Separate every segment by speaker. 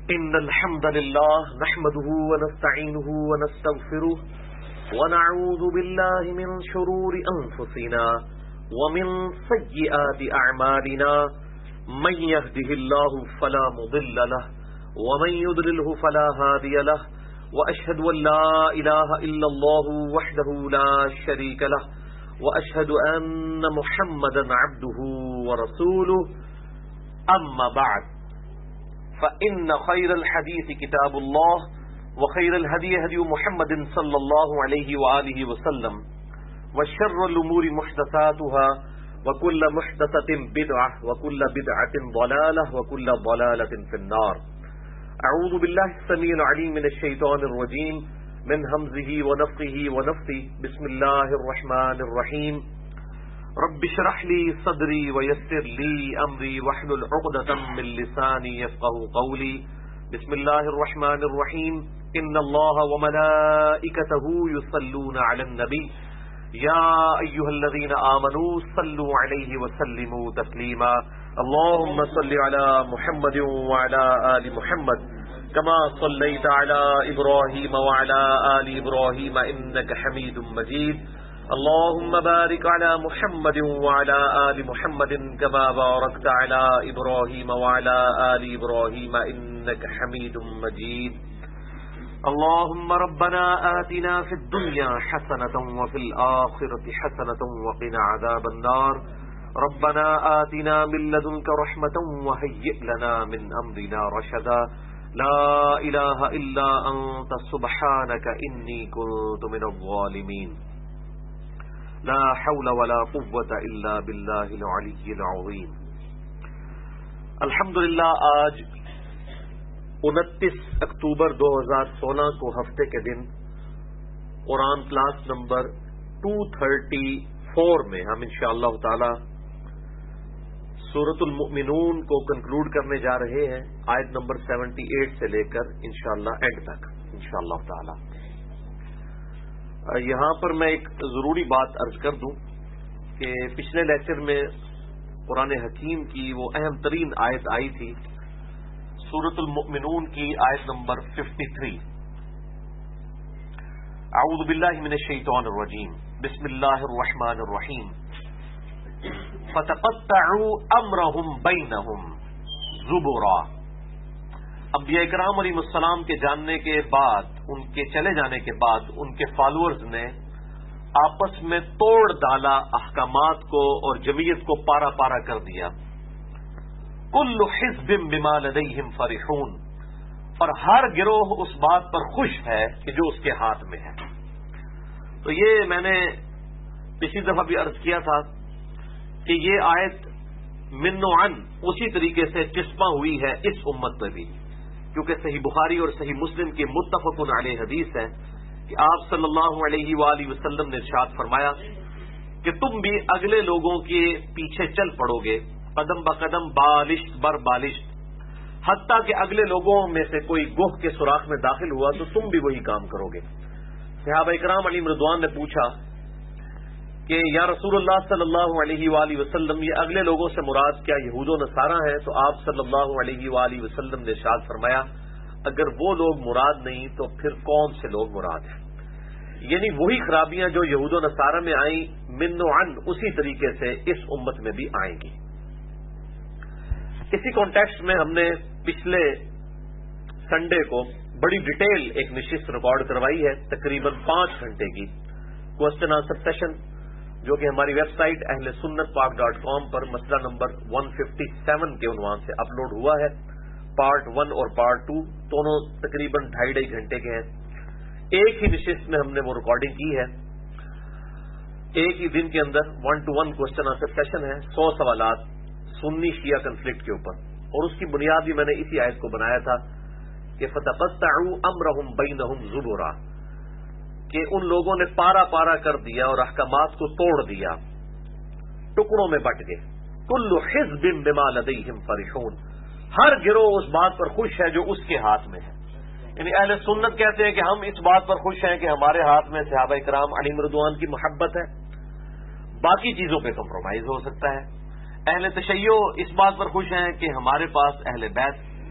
Speaker 1: إن الحمد لله نحمده ونستعينه ونستغفره ونعوذ بالله من شرور أنفسنا ومن سيئات أعمالنا من يهده الله فلا مضل له ومن يضلله فلا هادي له وأشهد أن لا إله إلا الله وحده لا شريك له وأشهد أن محمدا عبده ورسوله أما بعد فإن خير الحديث كتاب الله وخير الهدي هدي محمد صلى الله عليه وآله وسلم وشر الأمور محدثاتها وكل محدثة بدعة وكل بدعة ضلالة وكل ضلالة في النار. أعوذ بالله السميع العليم من الشيطان الرجيم من همزه ونفخه ونفثه. بسم الله الرحمن الرحيم. رب اشرح لي صدري ويسر لي أمري واحلل عقدة من لساني يفقهوا قولي. بسم الله الرحمن الرحيم. إن الله وملائكته يصلون على النبي يا أيها الذين آمنوا صلوا عليه وسلموا تسليما. اللهم صل على محمد وعلى آل محمد كما صليت على إبراهيم وعلى آل إبراهيم إنك حميد مجيد. اللهم بارك على محمد وعلى آل محمد كما باركت على إبراهيم وعلى آل إبراهيم إنك حميد مجيد. اللهم ربنا آتنا في الدنيا حسنة وفي الآخرة حسنة وقنا عذاب النار. ربنا آتنا من لدنك رحمة وهيئ لنا من أمرنا رشدا. لا إله إلا أنت سبحانك إني كنت من الظالمين. لا حول ولا قوة إلا بالله العلي العظيم. الحمدللہ آج 29 اکتوبر 2016 کو ہفتے کے دن قرآن کلاس نمبر 234 میں ہم انشاءاللہ تعالی سورۃ المؤمنون کو کنکلوڈ کرنے جا رہے ہیں، آیت نمبر 78 سے لے کر انشاءاللہ اینڈ تک انشاءاللہ تعالی. یہاں پر میں ایک ضروری بات عرض کر دوں کہ پچھلے لیکچر میں قرآن حکیم کی وہ اہم ترین آیت آئی تھی، سورۃ المؤمنون کی آیت نمبر 53. اعوذ باللہ من الشیطان الرجیم. بسم اللہ الرحمن الرحیم. فتقطعوا امرهم بینہم زبرا. انبیاء کرام علیہ السلام کے جاننے کے بعد، ان کے چلے جانے کے بعد، ان کے فالوورز نے آپس میں توڑ ڈالا احکامات کو اور جمعیت کو پارا پارا کر دیا. کل حزب بما لدیہم فرحون. اور ہر گروہ اس بات پر خوش ہے کہ جو اس کے ہاتھ میں ہے. تو یہ میں نے پچھلی دفعہ بھی عرض کیا تھا کہ یہ آیت من و عن اسی طریقے سے چسپاں ہوئی ہے اس امت پہ بھی، کیونکہ صحیح بخاری اور صحیح مسلم کی متفق علیہ حدیث ہے کہ آپ صلی اللہ علیہ وآلہ وسلم نے ارشاد فرمایا کہ تم بھی اگلے لوگوں کے پیچھے چل پڑو گے قدم بقدم بالشت بر بالشت، حتیٰ کہ اگلے لوگوں میں سے کوئی گوہ کے سوراخ میں داخل ہوا تو تم بھی وہی کام کرو گے. صحابہ کرام علیہم رضوان نے پوچھا کہ یا رسول اللہ صلی اللہ علیہ وآلہ وسلم، یہ اگلے لوگوں سے مراد کیا یہود و نصارہ ہیں؟ تو آپ صلی اللہ علیہ وآلہ وسلم نے ارشاد فرمایا اگر وہ لوگ مراد نہیں تو پھر کون سے لوگ مراد ہیں؟ یعنی وہی خرابیاں جو یہود و نصارہ میں آئیں من و عن اسی طریقے سے اس امت میں بھی آئیں گی. اسی کانٹیکسٹ میں ہم نے پچھلے سنڈے کو بڑی ڈیٹیل ایک نشست ریکارڈ کروائی ہے، تقریباً 5 گھنٹے کی کوسچن آنسر سیشن، جو کہ ہماری ویب سائٹ اہل سنت پاک.com پر مسئلہ نمبر 157 کے عنوان سے اپلوڈ ہوا ہے. پارٹ 1 اور پارٹ 2 دونوں تقریباً 2.5 گھنٹے کے ہیں. ایک ہی نشست میں ہم نے وہ ریکارڈنگ کی ہے. ایک ہی دن کے اندر 1-to-1 کوسچن آنسر سیشن ہے، 100 سوالات سنی شیعہ کنفلکٹ کے اوپر، اور اس کی بنیاد بھی میں نے اسی آیت کو بنایا تھا کہ فتقطعوا امرهم بینہم زبرا، کہ ان لوگوں نے پارا پارا کر دیا اور احکامات کو توڑ دیا، ٹکڑوں میں بٹ گئے. کل حزب بما لدیہم فرحون. ہر گروہ اس بات پر خوش ہے جو اس کے ہاتھ میں ہے. یعنی اہل سنت کہتے ہیں کہ ہم اس بات پر خوش ہیں کہ ہمارے ہاتھ میں صحابہ کرام علیہم رضوان کی محبت ہے، باقی چیزوں پہ کمپرومائز ہو سکتا ہے. اہل تشیع اس بات پر خوش ہیں کہ ہمارے پاس اہل بیت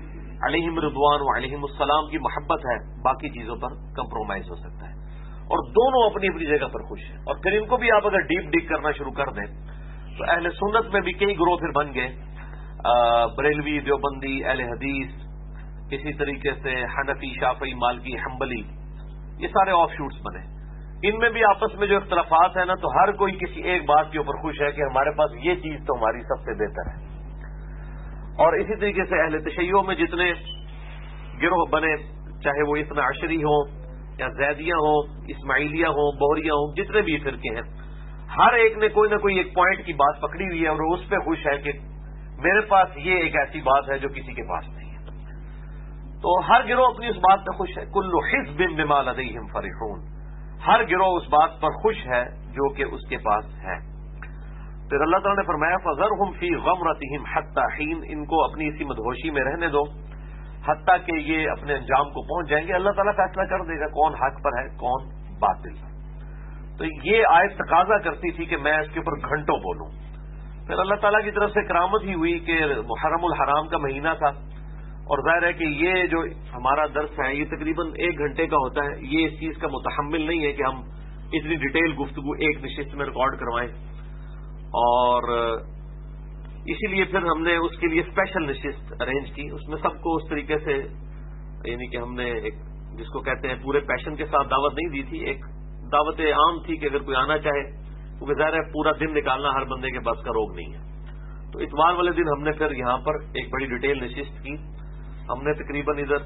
Speaker 1: علیہم رضوان و علیہم السلام کی محبت ہے، باقی چیزوں پر کمپرومائز ہو سکتا ہے، اور دونوں اپنی اپنی جگہ پر خوش ہیں. اور پھر ان کو بھی آپ اگر ڈیپ ڈگ کرنا شروع کر دیں تو اہل سنت میں بھی کئی گروہ پھر بن گئے، بریلوی، دیوبندی، اہل حدیث، اسی طریقے سے حنفی، شافعی، مالکی، حنبلی، یہ سارے آف شوٹس بنے. ان میں بھی آپس میں جو اختلافات ہیں نا، تو ہر کوئی کسی ایک بات کے اوپر خوش ہے کہ ہمارے پاس یہ چیز تو ہماری سب سے بہتر ہے. اور اسی طریقے سے اہل تشیع میں جتنے گروہ بنے، چاہے وہ اثنا عشری ہوں یا زیدیہ ہوں، اسماعیلیہ ہوں، بوریہ ہوں، جتنے بھی فرقے ہیں، ہر ایک نے کوئی نہ کوئی ایک پوائنٹ کی بات پکڑی ہوئی ہے اور وہ اس پہ خوش ہے کہ میرے پاس یہ ایک ایسی بات ہے جو کسی کے پاس نہیں ہے. تو ہر گروہ اپنی اس بات پہ خوش ہے. کل حزب بما لدیہم فرحون، ہر گروہ اس بات پر خوش ہے جو کہ اس کے پاس ہے. پھر اللہ تعالیٰ نے فرمایا فذرہم فی غمرتہم حتی حین، ان کو اپنی اسی مدہوشی میں رہنے دو حتیٰ کہ یہ اپنے انجام کو پہنچ جائیں گے. اللہ تعالیٰ فیصلہ کر دے گا کون حق پر ہے کون باطل. تو یہ آیت تقاضا کرتی تھی کہ میں اس کے اوپر گھنٹوں بولوں. پھر اللہ تعالیٰ کی طرف سے کرامت ہی ہوئی کہ محرم الحرام کا مہینہ تھا، اور ظاہر ہے کہ یہ جو ہمارا درس ہے یہ تقریباً 1 گھنٹے کا ہوتا ہے. یہ اس چیز کا متحمل نہیں ہے کہ ہم اتنی ڈیٹیل گفتگو ایک نشست میں ریکارڈ کروائیں، اور اسی لیے پھر ہم نے اس کے لیے اسپیشل نشست ارینج کی. اس میں سب کو اس طریقے سے، یعنی کہ ہم نے ایک جس کو کہتے ہیں پورے پیشن کے ساتھ دعوت نہیں دی تھی، ایک دعوت عام تھی کہ اگر کوئی آنا چاہے، کیونکہ ظاہر ہے پورا دن نکالنا ہر بندے کے بس کا روگ نہیں ہے. تو اتوار والے دن ہم نے پھر یہاں پر ایک بڑی ڈیٹیل نشست کی. ہم نے تقریباً ادھر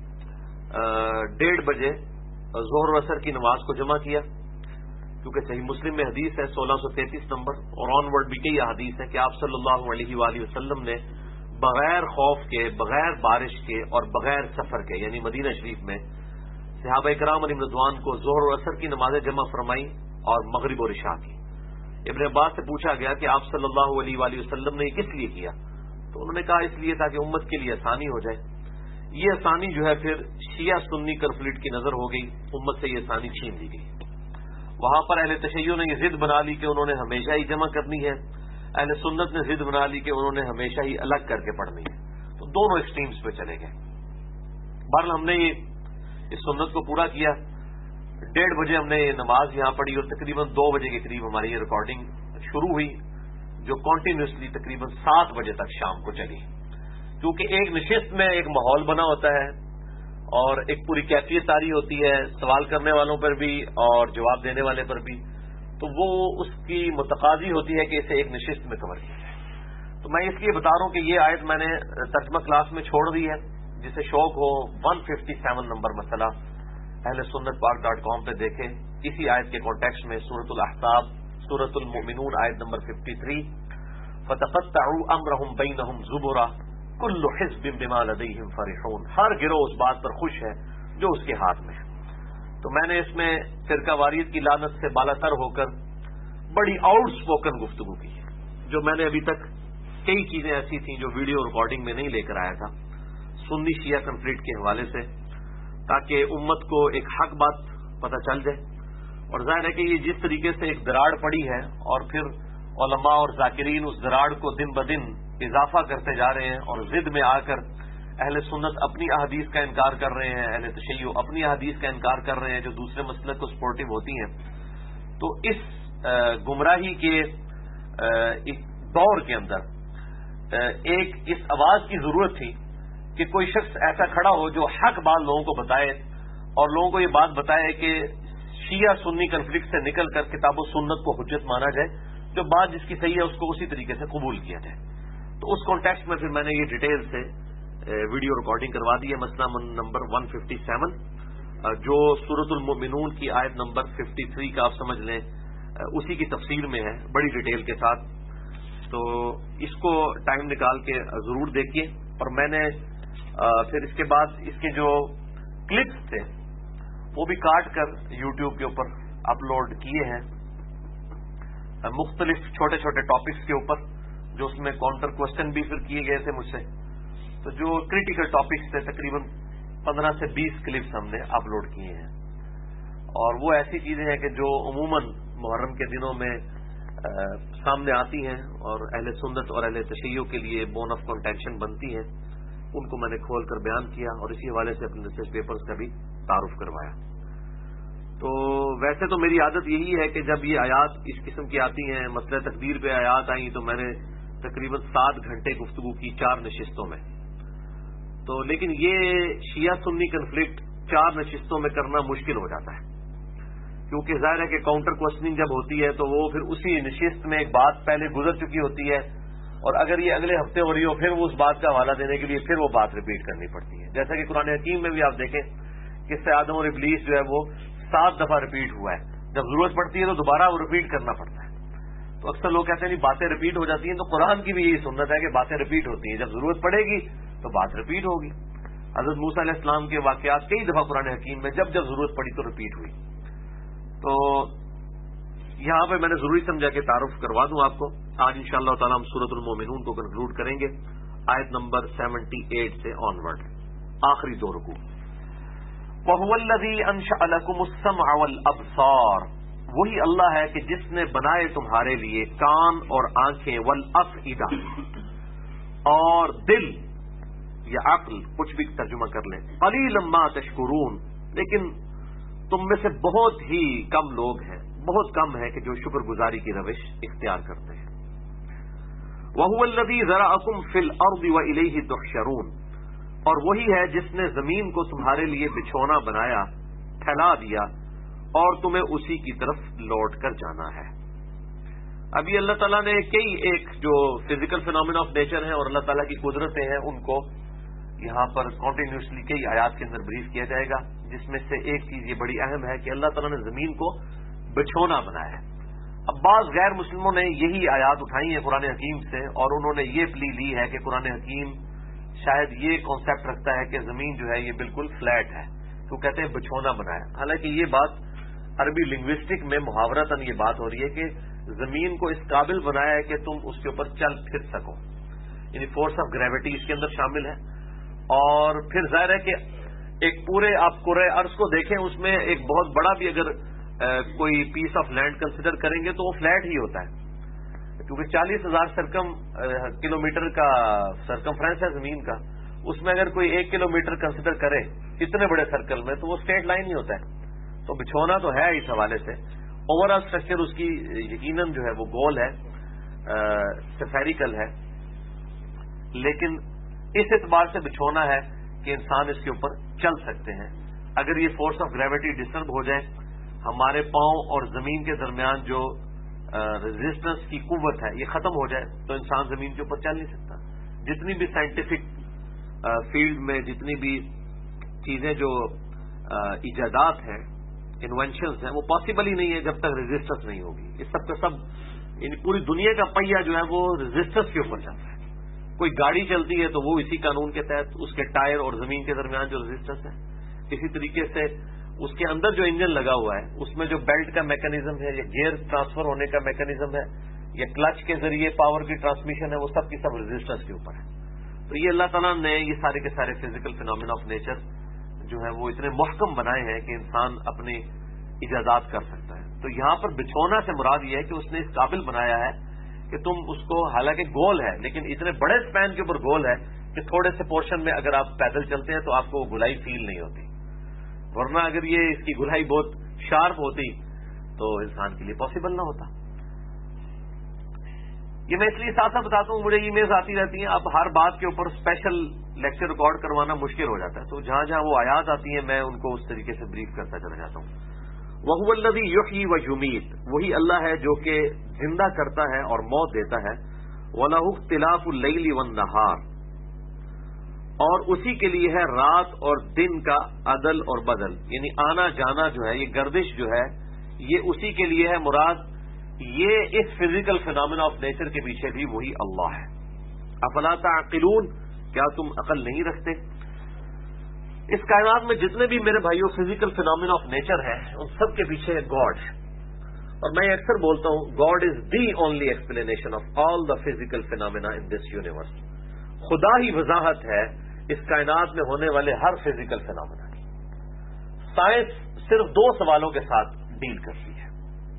Speaker 1: 1:30 بجے ظہر و عصر کی نماز کو جمع کیا، کیونکہ صحیح مسلم میں حدیث ہے 1633 نمبر، اور آن ورڈ بھی کئی حدیث ہے کہ آپ صلی اللہ علیہ وآلہ وسلم نے بغیر خوف کے، بغیر بارش کے اور بغیر سفر کے، یعنی مدینہ شریف میں صحابہ کرام علیہم رضوان کو ظہر و عصر کی نمازیں جمع فرمائی اور مغرب و عشاء کی. ابن عباس سے پوچھا گیا کہ آپ صلی اللہ علیہ وآلہ وسلم نے یہ کس لیے کیا؟ تو انہوں نے کہا اس لیے تاکہ امت کے لیے آسانی ہو جائے. یہ آسانی جو ہے پھر شیعہ سنی کنفلکٹ کی نظر ہو گئی، امت سے یہ آسانی چھین دی گئی. وہاں پر اہل تشیع نے یہ ضد بنا لی کہ انہوں نے ہمیشہ ہی جمع کرنی ہے، اہل سنت نے ضد بنا لی کہ انہوں نے ہمیشہ ہی الگ کر کے پڑھنی ہے. تو دونوں ایکسٹریمز پہ چلے گئے. بہرحال ہم نے اس سنت کو پورا کیا. 1:30 بجے ہم نے یہ نماز یہاں پڑھی اور تقریباً 2 بجے کے قریب ہماری یہ ریکارڈنگ شروع ہوئی، جو کنٹینیوسلی تقریباً 7 بجے تک شام کو چلی. کیونکہ ایک نشست میں ایک ماحول بنا ہوتا ہے اور ایک پوری کیفیت طاری ہوتی ہے، سوال کرنے والوں پر بھی اور جواب دینے والے پر بھی، تو وہ اس کی متقاضی ہوتی ہے کہ اسے ایک نشست میں کور کیا جائے. تو میں اس لیے بتا رہا ہوں کہ یہ آیت میں نے ترجمہ کلاس میں چھوڑ دی ہے. جسے شوق ہو 157 نمبر مسئلہ اہل سنت پاک.com پہ دیکھیں. اسی آیت کے کانٹیکسٹ میں سورۃ الاحزاب، سورۃ المؤمنون آیت نمبر 53، فَتَقَطَّعُوا أَمْرَهُمْ بَيْنَهُمْ زُبُرًا كُلُّ حِزْبٍ بِمَا لَدَيْهِمْ فَرِحُونَ. ہر گروہ اس بات پر خوش ہے جو اس کے ہاتھ میں ہے. تو میں نے اس میں فرقہ واریت کی لعنت سے بالا تر ہو کر بڑی آؤٹ اسپوکن گفتگو کی ہے، جو میں نے ابھی تک کئی چیزیں ایسی تھیں جو ویڈیو ریکارڈنگ میں نہیں لے کر آیا تھا سنی شیعہ کنفلکٹ کے حوالے سے، تاکہ امت کو ایک حق بات پتہ چل جائے. اور ظاہر ہے کہ یہ جس طریقے سے ایک دراڑ پڑی ہے اور پھر علماء اور ذاکرین اس دراڑ کو دن بدن اضافہ کرتے جا رہے ہیں، اور ضد میں آ کر اہل سنت اپنی احادیث کا انکار کر رہے ہیں، اہل تشیع اپنی احادیث کا انکار کر رہے ہیں جو دوسرے مسلک کو سپورٹو ہوتی ہیں. تو اس گمراہی کے ایک دور کے اندر ایک اس آواز کی ضرورت تھی کہ کوئی شخص ایسا کھڑا ہو جو حق بات لوگوں کو بتائے اور لوگوں کو یہ بات بتائے کہ شیعہ سنی کنفلکٹ سے نکل کر کتاب و سنت کو حجت مانا جائے، جو بات جس کی صحیح ہے اس کو اسی طریقے سے قبول کیا جائے. تو اس کانٹیکسٹ میں پھر میں نے یہ ڈیٹیل سے ویڈیو ریکارڈنگ کروا دی ہے. مسئلہ نمبر 157 جو سورۃ المؤمنون کی آیت نمبر 53 کا آپ سمجھ لیں اسی کی تفسیر میں ہے بڑی ڈیٹیل کے ساتھ. تو اس کو ٹائم نکال کے ضرور دیکھیے. اور میں نے پھر اس کے بعد اس کے جو کلپس تھے وہ بھی کاٹ کر یوٹیوب کے اوپر اپلوڈ کیے ہیں، مختلف چھوٹے چھوٹے ٹاپکس کے اوپر، جو اس میں کاؤنٹر کوشچن بھی پھر کیے گئے تھے مجھ سے. تو جو کریٹیکل ٹاپکس تھے تقریباً 15 سے 20 کلپس ہم نے اپلوڈ کیے ہیں. اور وہ ایسی چیزیں ہیں کہ جو عموماً محرم کے دنوں میں سامنے آتی ہیں اور اہل سنت اور اہل تشیع کے لیے بون آف کنٹینشن بنتی ہیں. ان کو میں نے کھول کر بیان کیا اور اسی حوالے سے اپنے ریسرچ پیپرز کا بھی تعارف کروایا. تو ویسے تو میری عادت یہی ہے کہ جب یہ آیات اس قسم کی آتی ہیں، مسئلہ تقدیر پہ آیات آئیں تو میں نے تقریباً 7 گھنٹے گفتگو کی 4 نشستوں میں. تو لیکن یہ شیعہ سنی کنفلکٹ 4 نشستوں میں کرنا مشکل ہو جاتا ہے، کیونکہ ظاہر ہے کہ کاؤنٹر کوشچننگ جب ہوتی ہے تو وہ پھر اسی نشست میں ایک بات پہلے گزر چکی ہوتی ہے، اور اگر یہ اگلے ہفتے ہو رہی ہو پھر وہ اس بات کا حوالہ دینے کے لیے پھر وہ بات ریپیٹ کرنی پڑتی ہے. جیسا کہ قرآن حکیم میں بھی آپ دیکھیں کہ اس سے آدم اور ابلیس جو ہے وہ 7 دفعہ ریپیٹ ہوا ہے. جب ضرورت پڑتی ہے تو دوبارہ وہ ریپیٹ کرنا پڑتا ہے. تو اکثر لوگ کہتے ہیں نہیں باتیں ریپیٹ ہو جاتی ہیں، تو قرآن کی بھی یہی سنت ہے کہ باتیں ریپیٹ ہوتی ہیں، جب ضرورت پڑے گی تو بات ریپیٹ ہوگی. حضرت موسیٰ علیہ السلام کے واقعات کئی دفعہ قرآن حکیم میں جب ضرورت پڑی تو ریپیٹ ہوئی. تو یہاں پہ میں نے ضروری سمجھا کہ تعارف کروا دوں آپ کو. آج انشاءاللہ تعالی ہم سورۃ المومنون کو کنکلوڈ کریں گے آیت نمبر 78 سے آن ورڈ، آخری 2 رکوع. وَهُوَ الَّذِي أَنشَأَ لَكُمُ السَّمْعَ وَالْأَبْصَارَ، وہی اللہ ہے کہ جس نے بنائے تمہارے لیے کان اور آنکھیں، وَالْأَفْئِدَةَ اور دل یا عقل، کچھ بھی ترجمہ کر لیں. قَلِيلًا مَا تَشْكُرُونَ، لیکن تم میں سے بہت ہی کم لوگ ہیں، بہت کم ہے کہ جو شکر گزاری کی روش اختیار کرتے ہیں. وَهُوَ الَّذِي ذَرَأَكُمْ فِي الْأَرْضِ وَإِلَيْهِ تُحْشَرُونَ، اور وہی ہے جس نے زمین کو تمہارے لیے بچھونا بنایا، پھیلا دیا، اور تمہیں اسی کی طرف لوٹ کر جانا ہے. ابھی اللہ تعالیٰ نے کئی ایک جو فزیکل فینومینا آف نیچر ہیں اور اللہ تعالیٰ کی قدرتیں ہیں ان کو یہاں پر کنٹینیوسلی کئی آیات کے اندر بریف کیا جائے گا، جس میں سے ایک چیز یہ بڑی اہم ہے کہ اللہ تعالیٰ نے زمین کو بچھونا بنایا ہے. اب بعض غیر مسلموں نے یہی آیات اٹھائی ہیں قرآن حکیم سے اور انہوں نے یہ پلی لی ہے کہ قرآن حکیم شاید یہ کانسیپٹ رکھتا ہے کہ زمین جو ہے یہ بالکل فلیٹ ہے، تو کہتے ہیں بچھونا بنایا. حالانکہ یہ بات عربی لنگوسٹک میں محاورتاً یہ بات ہو رہی ہے کہ زمین کو اس قابل بنایا ہے کہ تم اس کے اوپر چل پھر سکو، یعنی فورس آف گریوٹی اس کے اندر شامل ہے. اور پھر ظاہر ہے کہ ایک پورے آپ کرۂ ارض کو دیکھیں، اس میں ایک بہت بڑا بھی اگر کوئی پیس آف لینڈ کنسیڈر کریں گے تو وہ فلیٹ ہی ہوتا ہے، کیونکہ 40,000 کلومیٹر کا سرکمفرنس ہے زمین کا. اس میں اگر کوئی 1 کلومیٹر کنسیڈر کرے اتنے بڑے سرکل میں تو وہ اسٹریٹ لائن ہی ہوتا ہے. تو بچھونا تو ہے اس حوالے سے. اوور آل اسٹرکچر اس کی یقیناً جو ہے وہ گول ہے، سفیریکل ہے، لیکن اس اعتبار سے بچھونا ہے کہ انسان اس کے اوپر چل سکتے ہیں. اگر یہ فورس آف گریوٹی ڈسٹرب ہو جائے، ہمارے پاؤں اور زمین کے درمیان جو ریزسٹنس کی قوت ہے یہ ختم ہو جائے تو انسان زمین کے اوپر چل نہیں سکتا. جتنی بھی سائنٹیفک فیلڈ میں جتنی بھی چیزیں جو ایجادات ہیں، انوینشنز ہیں، وہ پاسبل ہی نہیں ہے جب تک ریزسٹنس نہیں ہوگی. اس سب کا سب پوری دنیا کا پہیہ جو ہے وہ ریزسٹنس کے اوپر چلتا ہے. کوئی گاڑی چلتی ہے تو وہ اسی قانون کے تحت اس کے ٹائر اور زمین کے درمیان جو ریزسٹنس ہے، اسی طریقے سے اس کے اندر جو انجن لگا ہوا ہے اس میں جو بیلٹ کا میکانزم ہے یا گیئر ٹرانسفر ہونے کا میکانزم ہے یا کلچ کے ذریعے پاور کی ٹرانسمیشن ہے، وہ سب کی سب ریزسٹنس کے اوپر ہے. تو یہ اللہ تعالیٰ نے یہ سارے کے سارے فزیکل فینومینا آف نیچر جو ہے وہ اتنے محکم بنائے ہیں کہ انسان اپنی ایجادات کر سکتا ہے. تو یہاں پر بچھونا سے مراد یہ ہے کہ اس نے اس قابل بنایا ہے کہ تم اس کو، حالانکہ گول ہے لیکن اتنے بڑے سپین کے اوپر گول ہے کہ تھوڑے سے پورشن میں اگر آپ پیدل چلتے ہیں تو آپ کو وہ گلائی فیل نہیں ہوتی، ورنہ اگر یہ اس کی گلائی بہت شارپ ہوتی تو انسان کے لیے پاسبل نہ ہوتا. یہ میں اس لیے ساتھ ساتھ بتاتا ہوں، مجھے ای میلز آتی رہتی ہیں، اب ہر بات کے اوپر اسپیشل لیکچر ریکارڈ کروانا مشکل ہو جاتا ہے، تو جہاں جہاں وہ آیات آتی ہیں میں ان کو اس طریقے سے بریف کرتا چلا جاتا ہوں. وَهُوَ الَّذِي يُحْيِي وَيُمِيتُ، وہی اللہ ہے جو کہ زندہ کرتا ہے اور موت دیتا ہے. وَلَهُ اخْتِلَافُ اللَّيْلِ وَالنَّهَارِ، اور اسی کے لیے ہے رات اور دن کا عدل اور بدل، یعنی آنا جانا جو ہے، یہ گردش جو ہے یہ اسی کے لیے ہے. مراد یہ اس فزیکل فینومینا آف نیچر کے پیچھے بھی وہی اللہ ہے. افلا تعقلون، کیا تم عقل نہیں رکھتے؟ اس کائنات میں جتنے بھی میرے بھائیوں فزیکل فینومینا آف نیچر ہیں ان سب کے پیچھے گاڈ ہے، اور میں اکثر بولتا ہوں God is the only explanation of all the physical phenomena in this universe. خدا ہی وضاحت ہے اس کائنات میں ہونے والے ہر فزیکل فینومینا کی. سائنس صرف 2 سوالوں کے ساتھ ڈیل کرتی ہے،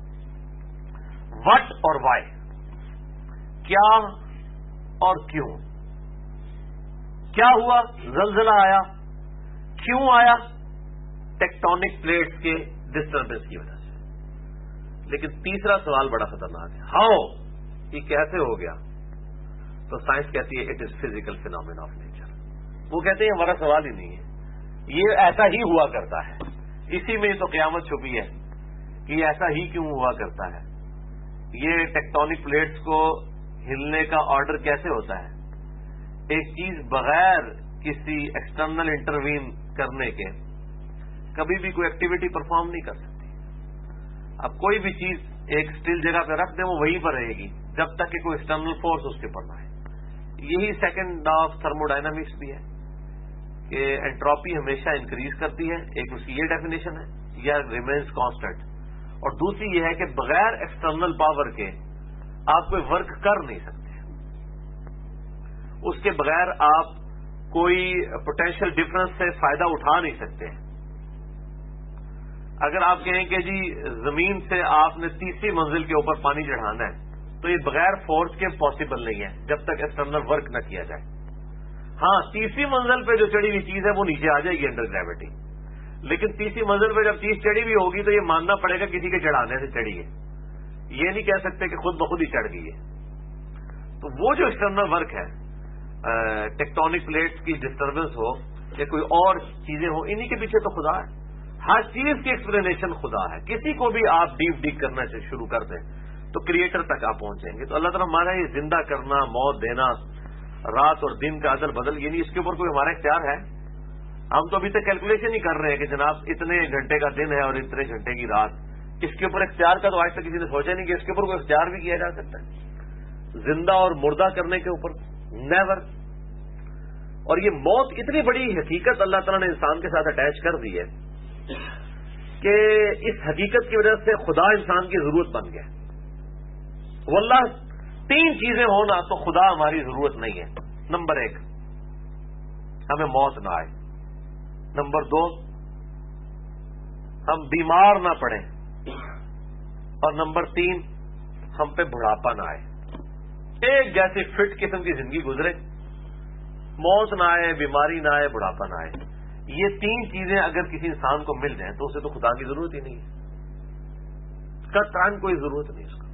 Speaker 1: وٹ اور وائی، کیا اور کیوں. کیا ہوا؟ زلزلہ آیا. کیوں آیا؟ ٹیکٹونک پلیٹس کے ڈسٹربنس کی وجہ سے. لیکن تیسرا سوال بڑا خطرناک ہے. ہاؤ؟ یہ کیسے ہو گیا؟ تو سائنس کہتی ہے it is physical phenomena of nature. وہ کہتے ہیں ہمارا سوال ہی نہیں ہے، یہ ایسا ہی ہوا کرتا ہے. اسی میں تو قیامت چھپی ہے کہ یہ ایسا ہی کیوں ہوا کرتا ہے. یہ ٹیکٹونک پلیٹس کو ہلنے کا آرڈر کیسے ہوتا ہے؟ ایک چیز بغیر کسی ایکسٹرنل انٹروین کرنے کے کبھی بھی کوئی ایکٹیویٹی پرفارم نہیں کر سکتی. اب کوئی بھی چیز ایک اسٹل جگہ پہ رکھ دیں وہ وہیں پر رہے گی جب تک کہ کوئی ایکسٹرنل فورس اس کے پر نہ آئے. یہی second law of thermodynamics بھی ہے کہ انٹروپی ہمیشہ انکریز کرتی ہے. ایک اس کی یہ ڈیفینیشن ہے، یا ریمینس کانسٹنٹ. اور دوسری یہ ہے کہ بغیر ایکسٹرنل پاور کے آپ کوئی ورک کر نہیں سکتے. اس کے بغیر آپ کوئی پوٹینشیل ڈفرنس سے فائدہ اٹھا نہیں سکتے. اگر آپ کہیں کہ جی زمین سے آپ نے تیسری منزل کے اوپر پانی چڑھانا ہے تو یہ بغیر فورس کے پاسبل نہیں ہے جب تک ایکسٹرنل ورک نہ کیا جائے. ہاں، تیسری منزل پہ جو چڑھی ہوئی چیز ہے وہ نیچے آ جائے گی انڈر گریوٹی، لیکن تیسری منزل پہ جب چیز چڑھی ہوئی ہوگی تو یہ ماننا پڑے گا کسی کے چڑھانے سے چڑھی ہے. یہ نہیں کہہ سکتے کہ خود بخود ہی چڑھ گئی ہے. تو وہ جو ایکسٹرنل ورک ہے، ٹیکٹونک پلیٹس کی ڈسٹربنس ہو یا کوئی اور چیزیں ہوں، انہی کے پیچھے تو خدا ہے. ہر چیز کی ایکسپلینیشن خدا ہے. کسی کو بھی آپ ڈیپ ڈیگ کرنا سے شروع کر دیں تو کریٹر تک آپ پہنچیں گے. تو اللہ تعالیٰ ہمارا یہ زندہ کرنا، موت دینا، رات اور دن کا عدل بدل، یعنی اس کے اوپر کوئی ہمارا اختیار ہے؟ ہم تو ابھی تک کیلکولیشن ہی کر رہے ہیں کہ جناب اتنے گھنٹے کا دن ہے اور اتنے گھنٹے کی رات. اس کے اوپر اختیار کا تو آج تک کسی نے سوچا نہیں کہ اس کے اوپر کوئی اختیار بھی کیا جا سکتا ہے. زندہ اور مردہ کرنے کے اوپر نیور. اور یہ موت اتنی بڑی حقیقت اللہ تعالیٰ نے انسان کے ساتھ اٹیچ کر دی ہے کہ اس حقیقت کی وجہ سے خدا انسان کی ضرورت بن گیا. واللہ 3 چیزیں ہونا تو خدا ہماری ضرورت نہیں ہے. نمبر 1، ہمیں موت نہ آئے. نمبر 2، ہم بیمار نہ پڑیں. اور نمبر 3، ہم پہ بڑھاپا نہ آئے. ایک جیسی فٹ قسم کی زندگی گزرے، موت نہ آئے، بیماری نہ آئے، بڑھاپا نہ آئے. یہ 3 چیزیں اگر کسی انسان کو مل جائیں تو اسے تو خدا کی ضرورت ہی نہیں ہے. قطعاً کوئی ضرورت نہیں اس کو.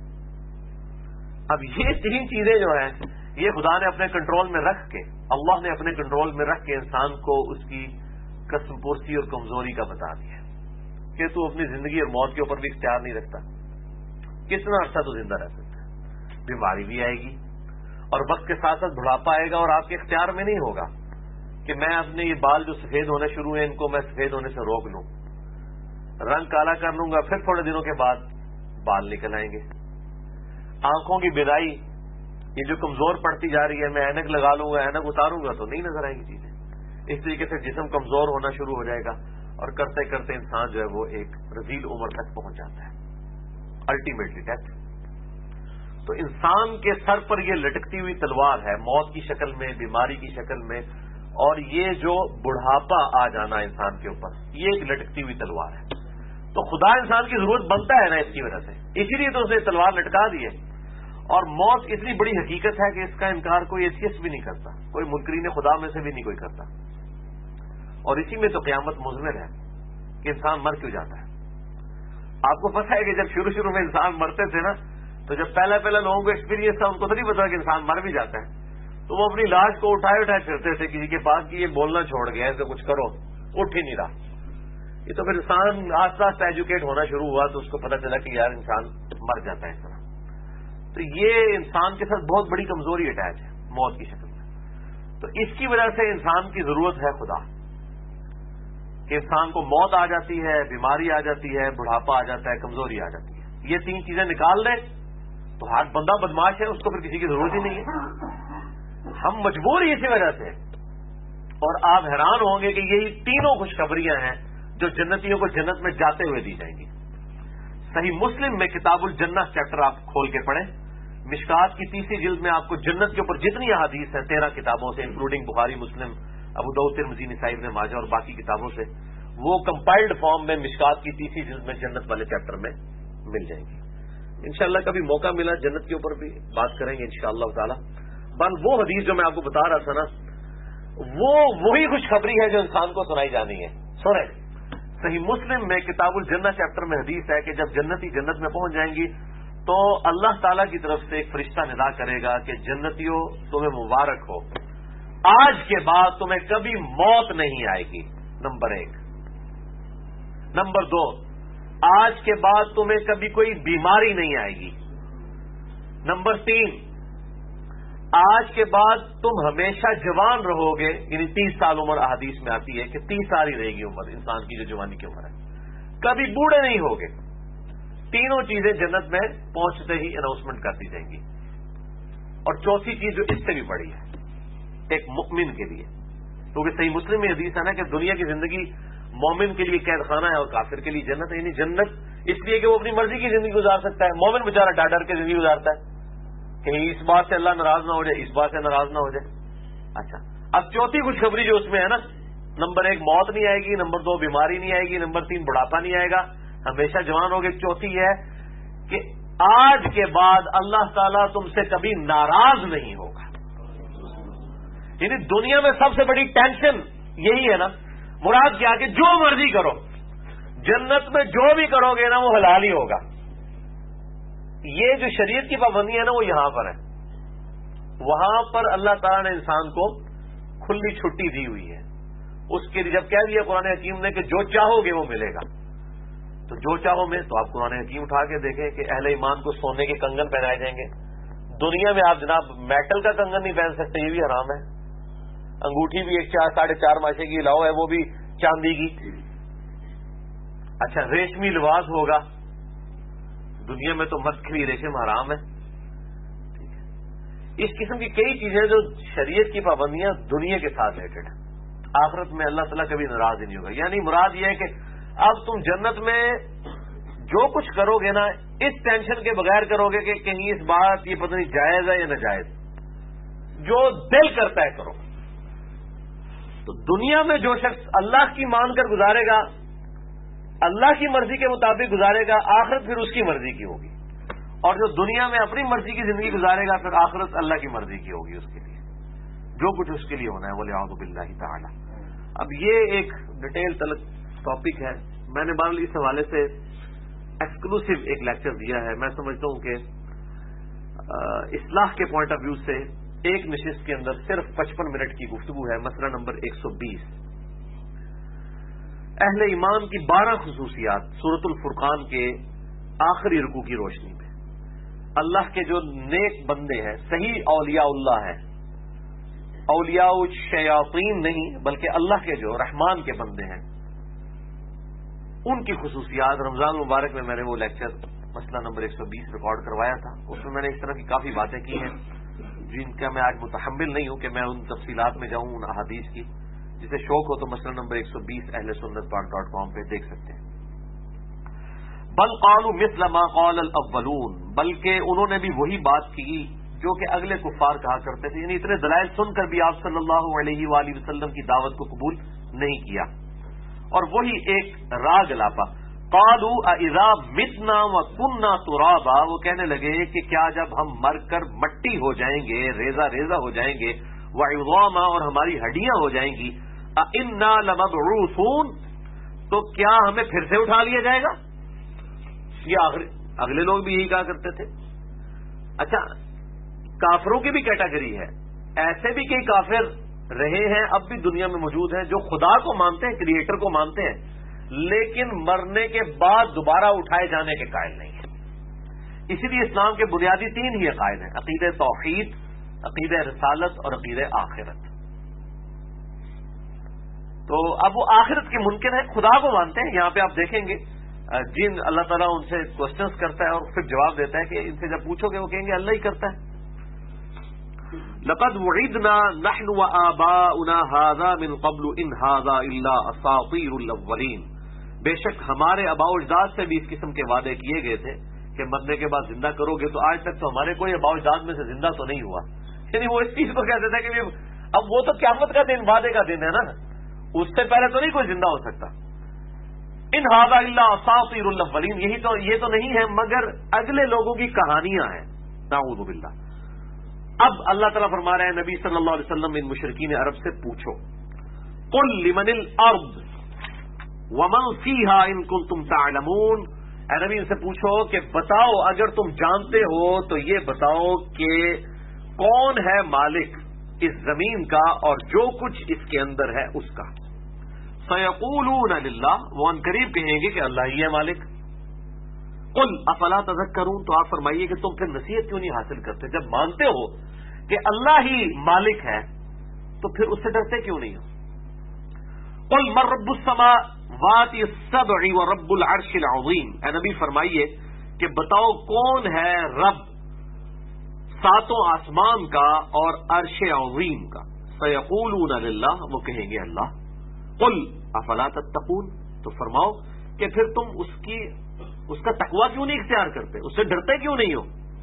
Speaker 1: اب یہ 3 چیزیں جو ہیں یہ خدا نے اپنے کنٹرول میں رکھ کے، اللہ نے اپنے کنٹرول میں رکھ کے انسان کو اس کی قسم پرسی اور کمزوری کا بتا دیا کہ تو اپنی زندگی اور موت کے اوپر بھی اختیار نہیں رکھتا. کتنا عرصہ تو زندہ رہ سکتا ہے؟ بیماری بھی آئے گی اور وقت کے ساتھ ساتھ بڑھاپا آئے گا اور آپ کے اختیار میں نہیں ہوگا کہ میں اپنے یہ بال جو سفید ہونے شروع ہیں ان کو میں سفید ہونے سے روک لوں، رنگ کالا کر لوں گا، پھر تھوڑے دنوں کے بعد بال نکل آئیں گے. آنکھوں کی بیدائی یہ جو کمزور پڑتی جا رہی ہے، میں اینک لگا لوں گا، اینک اتاروں گا تو نہیں نظر آئیں گی چیزیں. اس طریقے سے جسم کمزور ہونا شروع ہو جائے گا اور کرتے کرتے انسان جو ہے وہ ایک رذیل عمر تک پہنچ جاتا ہے، الٹیمیٹلی ڈیتھ. تو انسان کے سر پر یہ لٹکتی ہوئی تلوار ہے، موت کی شکل میں، بیماری کی شکل میں، اور یہ جو بڑھاپا آ جانا انسان کے اوپر، یہ ایک لٹکتی ہوئی تلوار ہے. تو خدا انسان کی ضرورت بنتا ہے نا اس کی وجہ سے، اسی لیے تو اس نے تلوار لٹکا دی ہے. اور موت اتنی بڑی حقیقت ہے کہ اس کا انکار کوئی ایتھیسٹ بھی نہیں کرتا، کوئی منکرین خدا میں سے بھی نہیں کوئی کرتا. اور اسی میں تو قیامت مضمر ہے کہ انسان مر کیوں جاتا ہے. آپ کو پتہ ہے کہ جب شروع میں انسان مرتے تھے نا، تو جب پہلا لوگوں کو ایکسپیرینس تھا ان کو تو نہیں پتا کہ انسان مر بھی جاتا ہے، تو وہ اپنی لاش کو اٹھائے پھرتے تھے کسی کے پاس کہ یہ بولنا چھوڑ گیا، اس کو کچھ کرو، اٹھ ہی نہیں رہا. یہ تو پھر انسان آہستہ آہستہ ایجوکیٹ ہونا شروع ہوا تو اس کو پتا چلا کہ یار انسان مر جاتا ہے اس طرح. تو یہ انسان کے ساتھ بہت بڑی کمزوری اٹیچ ہے موت کی شکل میں. تو اس کی وجہ سے انسان کی ضرورت ہے خدا، کہ انسان کو موت آ جاتی ہے، بیماری آ جاتی ہے، بڑھاپا آ جاتا ہے، کمزوری آ جاتی ہے. یہ 3 چیزیں نکال دیں تو ہر بندہ بدماش ہے، اس کو پھر کسی کی ضرورت ہی نہیں ہے. ہم مجبور ہی اسی وجہ سے. اور آپ حیران ہوں گے کہ یہی تینوں خوشخبریاں ہیں جو جنتیوں کو جنت میں جاتے ہوئے دی جائیں گی. صحیح مسلم میں کتاب الجنہ چیپٹر آپ کھول کے پڑھیں، مشکات کی 30 جلد میں آپ کو جنت کے اوپر جتنی احادیث ہیں 13 کتابوں سے، انکلوڈنگ بخاری، مسلم، ابو داؤد، ترمذی، نسائی، ابن ماجہ اور باقی کتابوں سے، وہ کمپائلڈ فارم میں مشکات کی 30 جلد میں جنت والے چیپٹر میں مل جائیں گی. انشاءاللہ کبھی موقع ملا جنت کے اوپر بھی بات کریں گے انشاءاللہ تعالی. بل وہ حدیث جو میں آپ کو بتا رہا تھا نا وہی خوشخبری ہے جو انسان کو سنائی جانی ہے. سنیں, صحیح مسلم میں کتاب الجنہ چیپٹر میں حدیث ہے کہ جب جنتی جنت میں پہنچ جائیں گی تو اللہ تعالیٰ کی طرف سے ایک فرشتہ ندا کرے گا کہ جنتیوں تمہیں مبارک ہو, آج کے بعد تمہیں کبھی موت نہیں آئے گی. نمبر 1. نمبر 2, آج کے بعد تمہیں کبھی کوئی بیماری نہیں آئے گی. نمبر 3, آج کے بعد تم ہمیشہ جوان رہو گے, یعنی 30 سال عمر احادیث میں آتی ہے کہ 30 سال ہی رہے گی عمر انسان کی جو جوانی کی عمر ہے, کبھی بوڑھے نہیں ہوگے. تینوں چیزیں جنت میں پہنچتے ہی اناؤنسمنٹ کر دی جائیں گی. اور چوتھی چیز جو اس سے بھی بڑی ہے ایک مؤمن کے لیے, کیونکہ صحیح مسلم میں حدیث ہے نا کہ دنیا کی زندگی مومن کے لیے قید خانہ ہے اور کافر کے لیے جنت ہے. یعنی جنت اس لیے کہ وہ اپنی مرضی کی زندگی گزار سکتا ہے. مومن بیچارہ ڈر ڈر کے زندگی گزارتا ہے کہیں اس بات سے اللہ ناراض نہ ہو جائے, اس بات سے ناراض نہ ہو جائے. اچھا, اب چوتھی خوشخبری جو اس میں ہے نا, نمبر 1 موت نہیں آئے گی, نمبر 2 بیماری نہیں آئے گی, نمبر 3 بڑھاپا نہیں آئے گا, ہمیشہ جوان ہوگے. چوتھی ہے کہ آج کے بعد اللہ تعالیٰ تم سے کبھی ناراض نہیں ہوگا. یعنی دنیا میں سب سے بڑی ٹینشن یہی ہے نا, مراد کیا کہ جو مرضی کرو, جنت میں جو بھی کرو گے نا وہ حلال ہی ہوگا. یہ جو شریعت کی پابندی ہے نا وہ یہاں پر ہے. وہاں پر اللہ تعالیٰ نے انسان کو کھلی چھٹی دی ہوئی ہے. اس کے لیے جب کہہ دیا قرآن حکیم نے کہ جو چاہو گے وہ ملے گا, تو جو چاہو میں تو آپ قرآن حکیم اٹھا کے دیکھیں کہ اہل ایمان کو سونے کے کنگن پہنائے جائیں گے. دنیا میں آپ جناب میٹل کا کنگن نہیں پہن سکتے, یہ بھی حرام ہے. انگوٹھی بھی 4.5 ماشے کی لاؤ ہے, وہ بھی چاندی کی. اچھا, ریشمی لباس ہوگا. دنیا میں تو مکھی ریشم حرام ہے. اس قسم کی کئی چیزیں جو شریعت کی پابندیاں دنیا کے ساتھ ریلیٹڈ ہیں. آخرت میں اللہ تعالیٰ کبھی ناراض ہی نہیں ہوگا. یعنی مراد یہ ہے کہ اب تم جنت میں جو کچھ کرو گے نا اس ٹینشن کے بغیر کرو گے کہ کہیں اس بات یہ پتہ نہیں جائز ہے یا ناجائز, جو دل کرتا ہے کرو. تو دنیا میں جو شخص اللہ کی مان کر گزارے گا, اللہ کی مرضی کے مطابق گزارے گا, آخرت پھر اس کی مرضی کی ہوگی. اور جو دنیا میں اپنی مرضی کی زندگی گزارے گا پھر آخرت اللہ کی مرضی کی ہوگی اس کے لیے, جو کچھ اس کے لیے ہونا ہے. وَلِعَوْذُ بِاللَّهِ تعالی. اب یہ ایک ڈیٹیل ٹاپک ہے. میں نے بہرحال اس حوالے سے ایکسکلوسو ایک لیکچر دیا ہے. میں سمجھتا ہوں کہ اصلاح کے پوائنٹ آف ویو سے ایک نشست کے اندر صرف 55 منٹ کی گفتگو ہے. مسئلہ نمبر 120, اہل ایمان کی 12 خصوصیات سورۃ الفرقان کے آخری رکوع کی روشنی میں. اللہ کے جو نیک بندے ہیں, صحیح اولیاء اللہ ہیں, اولیاء الشیاطین نہیں بلکہ اللہ کے جو رحمان کے بندے ہیں, ان کی خصوصیات. رمضان مبارک میں میں نے وہ لیکچر مسئلہ نمبر 120 ریکارڈ کروایا تھا. اس میں نے اس طرح کی کافی باتیں کی ہیں جن کا میں آج متحمل نہیں ہوں کہ میں ان تفصیلات میں جاؤں ان احادیث کی. جسے شوق ہو تو مسئلہ نمبر 120 اہل سنت .com پہ دیکھ سکتے ہیں. بل قالوا مثل ما قال الاولون, بلکہ انہوں نے بھی وہی بات کی جو کہ اگلے کفار کہا کرتے تھے. یعنی اتنے دلائل سن کر بھی آپ صلی اللہ علیہ وآلہ وسلم کی دعوت کو قبول نہیں کیا. اور وہی ایک راگ لاپا, قالوا اذا متنا وكنا ترابا, وہ کہنے لگے کہ کیا جب ہم مر کر مٹی ہو جائیں گے, ریزہ ریزہ ہو جائیں گے, وعظاما, اور ہماری ہڈیاں ہو جائیں گی, انا لمبعوثون, تو کیا ہمیں پھر سے اٹھا لیا جائے گا. یہ اگلے لوگ بھی یہی کہا کرتے تھے. اچھا, کافروں کی بھی کیٹیگری ہے. ایسے بھی کئی کافر رہے ہیں, اب بھی دنیا میں موجود ہیں, جو خدا کو مانتے ہیں, کریٹر کو مانتے ہیں, لیکن مرنے کے بعد دوبارہ اٹھائے جانے کے قائل نہیں ہیں. اسی لیے اسلام کے بنیادی 3 ہی عقائد ہیں, عقیدہ توحید, عقیدہ رسالت اور عقیدہ آخرت. تو اب وہ آخرت کے منکر ہیں, خدا کو مانتے ہیں. یہاں پہ آپ دیکھیں گے جن اللہ تعالیٰ ان سے کوشچنس کرتا ہے اور پھر جواب دیتا ہے کہ ان سے جب پوچھو گے وہ کہیں گے اللہ ہی کرتا ہے. لقد وعدنا نحن وآباؤنا هذا من قبل ان هذا الا اساطیر الاولین, بے شک ہمارے آباء و اجداد سے بھی اس قسم کے وعدے کیے گئے تھے کہ مرنے کے بعد زندہ کرو گے, تو آج تک تو ہمارے کوئی آباء و اجداد میں سے زندہ تو نہیں ہوا. یعنی وہ اس چیز کو کہتے تھے کہ اب وہ تو قیامت کا دن, وعدے کا دن ہے نا, اس سے پہلے تو نہیں کوئی زندہ ہو سکتا. ان هذا الا اساطیر الاولین, یہ تو نہیں ہے مگر اگلے لوگوں کی کہانیاں ہیں. نعوذ باللہ. اب اللہ تعالیٰ فرما رہے ہیں نبی صلی اللہ علیہ وسلم ان مشرکین عرب سے پوچھو، قل لمن الارض ومن فیہا ان کنتم تعلمون، اے نبی ان سے پوچھو کہ بتاؤ اگر تم جانتے ہو تو یہ بتاؤ کہ کون ہے مالک اس زمین کا اور جو کچھ اس کے اندر ہے اس کا۔ سیقولون للہ، وہ ان قریب کہیں گے کہ اللہ ہی ہے مالک۔ قل افلا تذکرون، تو آپ فرمائیے کہ تم پھر نصیحت کیوں نہیں حاصل کرتے؟ جب مانتے ہو کہ اللہ ہی مالک ہے تو پھر اس سے ڈرتے کیوں نہیں ہو؟ قل من رب السماوات السبع ورب العرش العظیم، اے نبی فرمائیے کہ بتاؤ کون ہے رب ساتوں آسمان کا اور عرش عظیم کا۔ سیقولون للہ، وہ کہیں گے اللہ۔ قل افلا تتقون، تو فرماؤ کہ پھر تم اس کا تقوی کیوں نہیں اختیار کرتے، اس سے ڈرتے کیوں نہیں ہو؟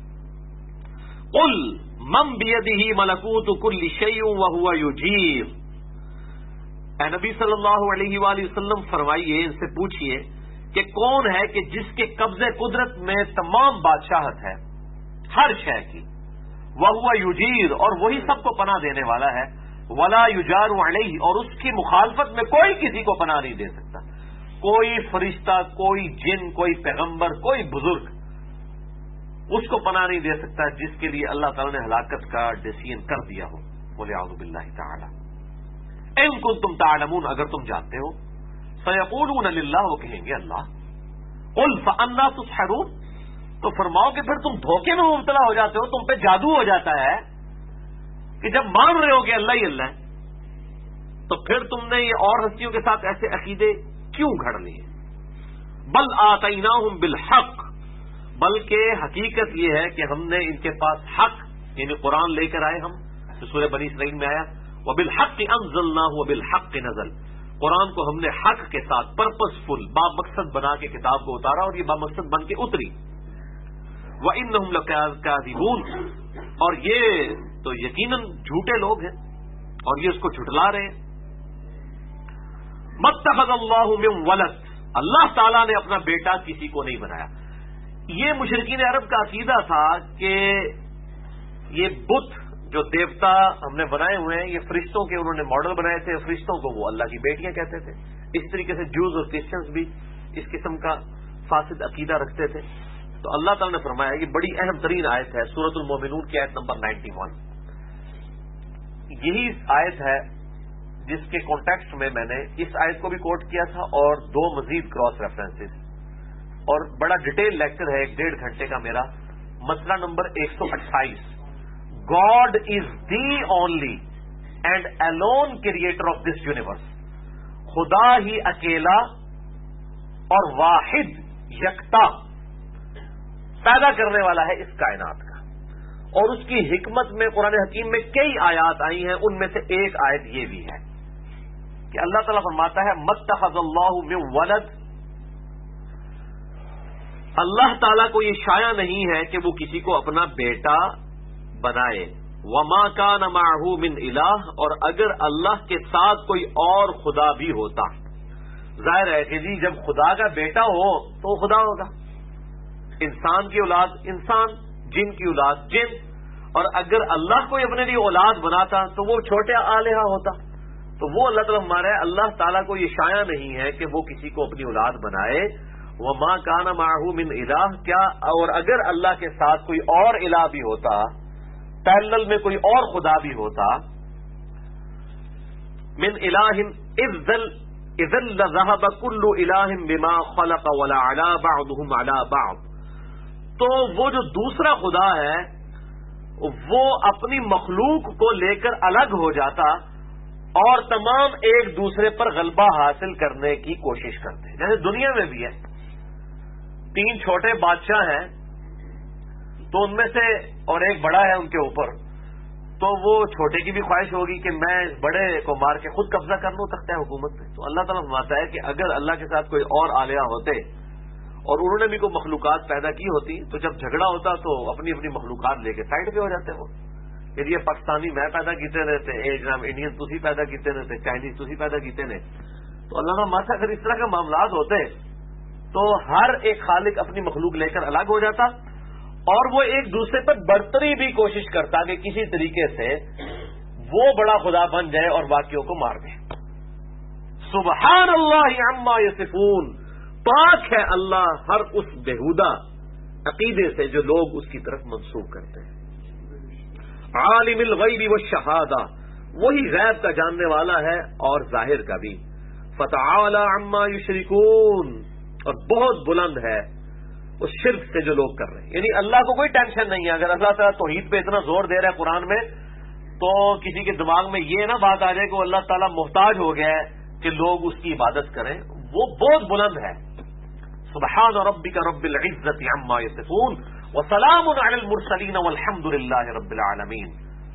Speaker 1: قل من بیدہ ملکوت کل شیء وہو یجیر، اے نبی صلی اللہ علیہ وآلہ وسلم فرمائیے، ان سے پوچھئے کہ کون ہے کہ جس کے قبضے قدرت میں تمام بادشاہت ہے ہر شے کی، وہو یجیر، اور وہی سب کو پناہ دینے والا ہے، ولا یجار علیہ، اور اس کی مخالفت میں کوئی کسی کو پناہ نہیں دے سکتا، کوئی فرشتہ، کوئی جن، کوئی پیغمبر، کوئی بزرگ اس کو پناہ نہیں دے سکتا جس کے لیے اللہ تعالیٰ نے ہلاکت کا ڈیسیژن کر دیا ہو۔ بولے اعوذ باللہ تعالی، ان کنتم تعلمون، اگر تم جانتے ہو۔ سیقولون للہ، وہ کہیں گے اللہ۔ قل فانا تسحرون، تو فرماؤ کہ پھر تم دھوکے میں مبتلا ہو جاتے ہو، تم پہ جادو ہو جاتا ہے کہ جب مان رہے ہو کہ اللہ ہی اللہ ہے تو پھر تم نے یہ اور ہستیوں کے ساتھ ایسے عقیدے کیوں گھڑ لیے؟ بل آتیناہم بالحق، بلکہ حقیقت یہ ہے کہ ہم نے ان کے پاس حق، یعنی قرآن لے کر آئے ہم، جو سورہ بنی اسرائیل میں آیا، وبالحق انزلناہ وبالحق نزل، قرآن کو ہم نے حق کے ساتھ پرپسفل بامقصد بنا کے کتاب کو اتارا اور یہ بامقصد بن کے اتری۔ وَإِنَّهُمْ لَكَاذِبُونَ، اور یہ تو یقیناً جھوٹے لوگ ہیں اور یہ اس کو جھٹلا رہے ہیں۔ مَتَّخَذَ اللَّهُ مِن وَلَدٍ، اللہ تعالیٰ نے اپنا بیٹا کسی کو نہیں بنایا۔ یہ مشرکین عرب کا عقیدہ تھا کہ یہ بت جو دیوتا ہم نے بنائے ہوئے ہیں یہ فرشتوں کے انہوں نے ماڈل بنائے تھے، فرشتوں کو وہ اللہ کی بیٹیاں کہتے تھے۔ اس طریقے سے جوز اور کرسچنز بھی اس قسم کا فاسد عقیدہ رکھتے تھے۔ تو اللہ تعالیٰ نے فرمایا یہ بڑی اہم ترین آیت ہے، سورۃ المومنون کی آیت نمبر 91۔ یہی آیت ہے جس کے کانٹیکسٹ میں نے اس آیت کو بھی کوٹ کیا تھا اور دو مزید کراس ریفرنسز، اور بڑا ڈیٹیل لیکچر ہے 1.5 گھنٹے کا میرا، مسئلہ number 128، God is the only and alone creator of this universe, خدا ہی اکیلا اور واحد یکتا پیدا کرنے والا ہے اس کائنات کا، اور اس کی حکمت میں قرآن حکیم میں کئی آیات آئی ہیں، ان میں سے ایک آیت یہ بھی ہے کہ اللہ تعالیٰ فرماتا ہے مَتَّخَذَ اللَّهُ مِن وَلَدٍ، اللہ تعالیٰ کو یہ شایع نہیں ہے کہ وہ کسی کو اپنا بیٹا بنائے، وَمَا كَانَ مَعَهُ مِنْ إِلَٰهٍ، اور اگر اللہ کے ساتھ کوئی اور خدا بھی ہوتا، ظاہر ہے کہ جی جب خدا کا بیٹا ہو تو خدا ہوگا، انسان کی اولاد انسان، جن کی اولاد جن، اور اگر اللہ کوئی اپنے لیے اولاد بناتا تو وہ چھوٹے آلہہ ہوتا۔ تو وہ اللہ تعالیٰ ہمارا ہے، اللہ تعالیٰ کو یہ شایع نہیں ہے کہ وہ کسی کو اپنی اولاد بنائے، وَمَا كَانَ مَعَهُ مِنْ إِلَٰهٍ، کیا اور اگر اللہ کے ساتھ کوئی اور الہ بھی ہوتا، پیرلل میں کوئی اور خدا بھی ہوتا، من إِلَٰهٍ إِذًا لَذَهَبَ كُلُّ إِلَٰهٍ بِمَا خَلَقَ وَلَعَلَا بَعْضُهُمْ عَلَىٰ بَعْضٍ، تو وہ جو دوسرا خدا ہے وہ اپنی مخلوق کو لے کر الگ ہو جاتا اور تمام ایک دوسرے پر غلبہ حاصل کرنے کی کوشش کرتے ہیں۔ جیسے دنیا میں بھی ہے، 3 چھوٹے بادشاہ ہیں تو ان میں سے اور ایک بڑا ہے ان کے اوپر، تو وہ چھوٹے کی بھی خواہش ہوگی کہ میں اس بڑے کو مار کے خود قبضہ کر لوں تختہ حکومت پہ۔ تو اللہ تعالیٰ فرماتا ہے کہ اگر اللہ کے ساتھ کوئی اور آلیہ ہوتے اور انہوں نے بھی کوئی مخلوقات پیدا کی ہوتی تو جب جھگڑا ہوتا تو اپنی اپنی مخلوقات لے کے سائڈ پہ ہو جاتے وہ، پھر یہ پاکستانی میں پیدا کیتے رہتے، جناب انڈین تسی پیدا کیتے رہتے، چائنیز تسی پیدا کیتے نے۔ تو اللہ کا ماتا اگر اس طرح کے معاملات ہوتے تو ہر ایک خالق اپنی مخلوق لے کر الگ ہو جاتا اور وہ ایک دوسرے پر برتری بھی کوشش کرتا کہ کسی طریقے سے وہ بڑا خدا بن جائے اور باقیوں کو مار دے. سبحان اللہ عما یصفون، پاک ہے اللہ ہر اس بےہودہ عقیدے سے جو لوگ اس کی طرف منسوب کرتے ہیں. عالم الغیب والشہادہ، وہی غیب کا جاننے والا ہے اور ظاہر کا بھی. فتعالی عما یشرکون، اور بہت بلند ہے اس شرک سے جو لوگ کر رہے ہیں. یعنی اللہ کو کوئی ٹینشن نہیں ہے. اگر اللہ تعالیٰ توحید پہ اتنا زور دے رہا ہے قرآن میں، تو کسی کے دماغ میں یہ نہ بات آ جائے کہ وہ اللہ تعالیٰ محتاج ہو گیا ہے کہ لوگ اس کی عبادت کریں. وہ بہت بلند ہے. سبحان ربک رب العزت عما یصفون وسلام علی المرسلین والحمد للہ رب العالمین.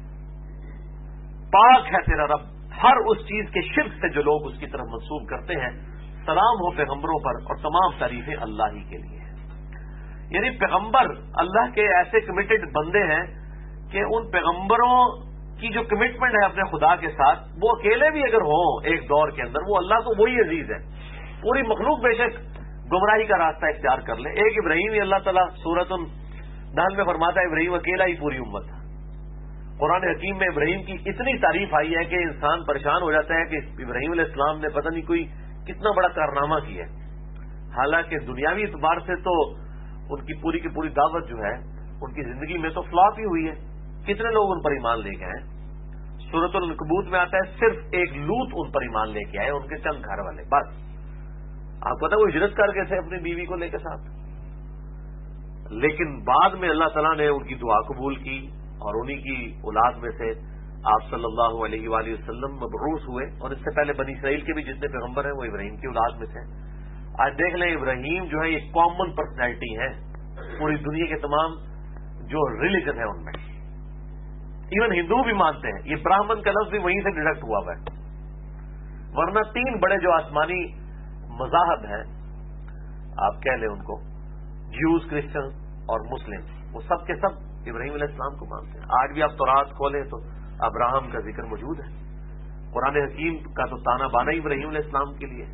Speaker 1: پاک ہے تیرا رب ہر اس چیز کے شرک سے جو لوگ اس کی طرف منسوب کرتے ہیں. سلام ہو پیغمبروں پر اور تمام تعریفیں اللہ ہی کے لیے ہیں. یعنی پیغمبر اللہ کے ایسے کمیٹڈ بندے ہیں کہ ان پیغمبروں کی جو کمٹمنٹ ہے اپنے خدا کے ساتھ، وہ اکیلے بھی اگر ہوں ایک دور کے اندر، وہ اللہ کو وہی عزیز ہے. پوری مخلوق بے شک گمراہی کا راستہ اختیار کر لے. ایک ابراہیم ہی اللہ تعالیٰ سورۃ النحل میں فرماتا ہے ابراہیم اکیلا ہی پوری امت ہے. قرآن حکیم میں ابراہیم کی اتنی تعریف آئی ہے کہ انسان پریشان ہو جاتا ہے کہ ابراہیم علیہ السلام نے پتہ نہیں کوئی کتنا بڑا کارنامہ کیا ہے. حالانکہ دنیاوی اعتبار سے تو ان کی پوری دعوت جو ہے ان کی زندگی میں تو فلاپ ہی ہوئی ہے. کتنے لوگ ان پر ایمان لے کے آئے. سورۃ العنکبوت میں آتا ہے صرف ایک لوط ان پر ایمان لے کے آئے، ان کے چند گھر والے بس. آپ پتہ وہ ہجرت کر گئے تھے اپنی بیوی کو لے کے ساتھ، لیکن بعد میں اللہ تعالیٰ نے ان کی دعا قبول کی اور انہی کی اولاد میں سے آپ صلی اللہ علیہ وآلہ وسلم مبعوث ہوئے. اور اس سے پہلے بنی اسرائیل کے بھی جتنے پیغمبر ہیں وہ ابراہیم کی اولاد میں سے. آج دیکھ لیں ابراہیم جو ہے یہ کامن پرسنالٹی ہے پوری دنیا کے تمام جو ریلیجن ہے ان میں. ایون ہندو بھی مانتے ہیں. یہ براہمن کا لفظ بھی وہیں سے ڈیڈکٹ ہوا ہوا ہے. ورنہ تین بڑے جو آسمانی مذاہب ہیں آپ کہہ لیں ان کو، جیوز، کرسچن اور مسلم، وہ سب کے سب ابراہیم علیہ السلام کو مانتے ہیں. آج بھی آپ تورات کھولیں تو ابراہم کا ذکر موجود ہے. قرآن حکیم کا تو تانا بانا ہی ابراہیم علیہ السلام کے لیے.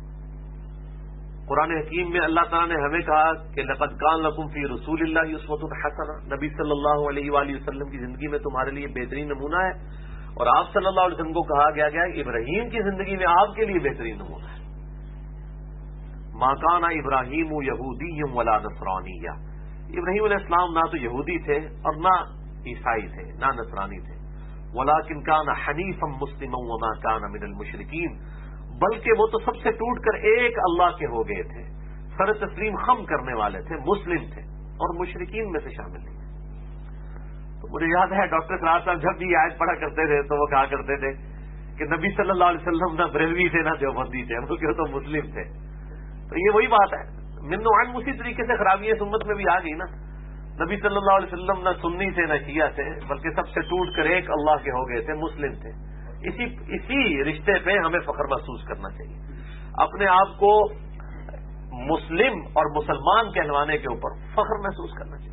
Speaker 1: قرآن حکیم میں اللہ تعالیٰ نے ہمیں کہا کہ لقد کان لکم فی رسول اللہ اسوۃ حسنہ، نبی صلی اللہ علیہ وآلہ وسلم کی زندگی میں تمہارے لیے بہترین نمونہ ہے. اور آپ صلی اللہ علیہ وسلم کو کہا گیا کہ ابراہیم کی زندگی میں آپ کے لیے بہترین نمونہ ہے. ما کان ابراہیم یہودی ولا نصرانی، ابراہیم علیہ السلام نہ تو یہودی تھے اور نہ عیسائی تھے نہ نصرانی تھے. ولکن کان حنیفا مسلما وما کان من المشرکین، بلکہ وہ تو سب سے ٹوٹ کر ایک اللہ کے ہو گئے تھے، سر تسلیم خم کرنے والے تھے، مسلم تھے اور مشرکین میں سے شامل نہیں. تو مجھے یاد ہے ڈاکٹر فراز صاحب جب بھی آیت پڑھا کرتے تھے تو وہ کہا کرتے تھے کہ نبی صلی اللہ علیہ وسلم نہ بریلوی تھے نہ دیوبندی تھے، بلکہ تو مسلم تھے. تو یہ وہی بات ہے. من وعن اسی طریقے سے خرابیاں اس امت میں بھی آ گئی نا. نبی صلی اللہ علیہ وسلم نہ سنی تھے نہ شیعہ تھے، بلکہ سب سے ٹوٹ کر ایک اللہ کے ہو گئے تھے، مسلم تھے. اسی رشتے پہ ہمیں فخر محسوس کرنا چاہیے. اپنے آپ کو مسلم اور مسلمان کہلوانے کے اوپر فخر محسوس کرنا چاہیے.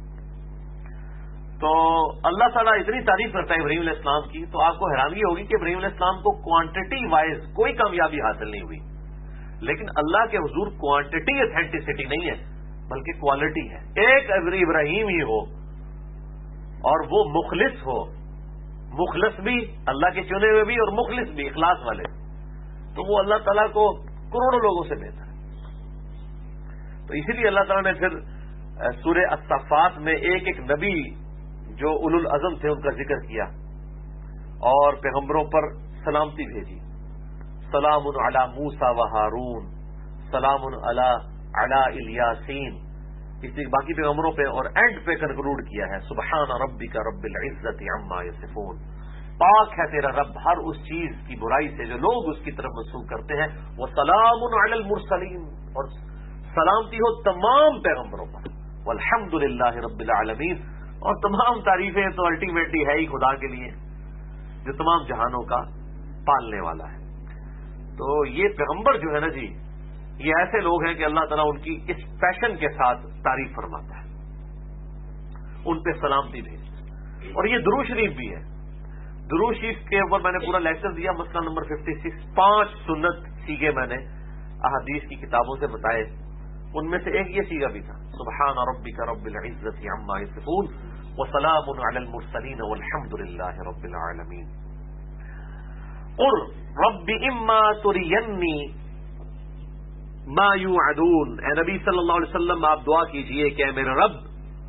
Speaker 1: تو اللہ تعالیٰ اتنی تعریف کرتا ہے ابراہیم علیہ السلام کی، تو آپ کو حیرانگی ہوگی کہ ابراہیم علیہ السلام کو کوانٹٹی وائز کوئی کامیابی حاصل نہیں ہوئی. لیکن اللہ کے حضور کوانٹٹی اتھینٹسٹی نہیں ہے بلکہ کوالٹی ہے. ایک ابراہیم ہی ہو اور وہ مخلص ہو، مخلص بھی اللہ کے چنے ہوئے بھی اور مخلص بھی اخلاص والے، تو وہ اللہ تعالیٰ کو کروڑوں لوگوں سے بہتر ہے. تو اسی لیے اللہ تعالیٰ نے پھر سورہ الصفات میں ایک ایک نبی جو اولو العزم تھے ان کا ذکر کیا اور پیغمبروں پر سلامتی بھیجی. سلام علی موسیٰ و ہارون، سلام علی الیاسین، اسی باقی پیغمبروں پہ، اور اینڈ پہ کنکلوڈ کیا ہے سبحان ربک رب العزت عما یصفون. پاک ہے تیرا رب ہر اس چیز کی برائی سے جو لوگ اس کی طرف منسوب کرتے ہیں. وسلام علی المرسلین، اور سلامتی ہو تمام پیغمبروں پر. والحمد للہ رب العالمین، اور تمام تعریفیں تو الٹیمیٹلی ہے ہی خدا کے لیے جو تمام جہانوں کا پالنے والا ہے. تو یہ پیغمبر جو ہے نا جی، یہ ایسے لوگ ہیں کہ اللہ تعالیٰ ان کی اس پیشن کے ساتھ تعریف فرماتا ہے، ان پہ سلامتی بھیجتا. اور یہ درود شریف بھی ہے. درود شریف کے اوپر میں نے پورا لیکچر دیا، مسئلہ نمبر 56. 5 سنت سیکھے میں نے احادیث کی کتابوں سے بتائے، ان میں سے ایک یہ سیغہ بھی تھا، سبحان ربک رب العزت عما یصفون وسلام علی المرسلین والحمد للہ رب العالمین۔ قل رب اما ترینی ما یوعدون، اے نبی صلی اللہ علیہ وسلم آپ دعا کیجئے کہ اے میرے رب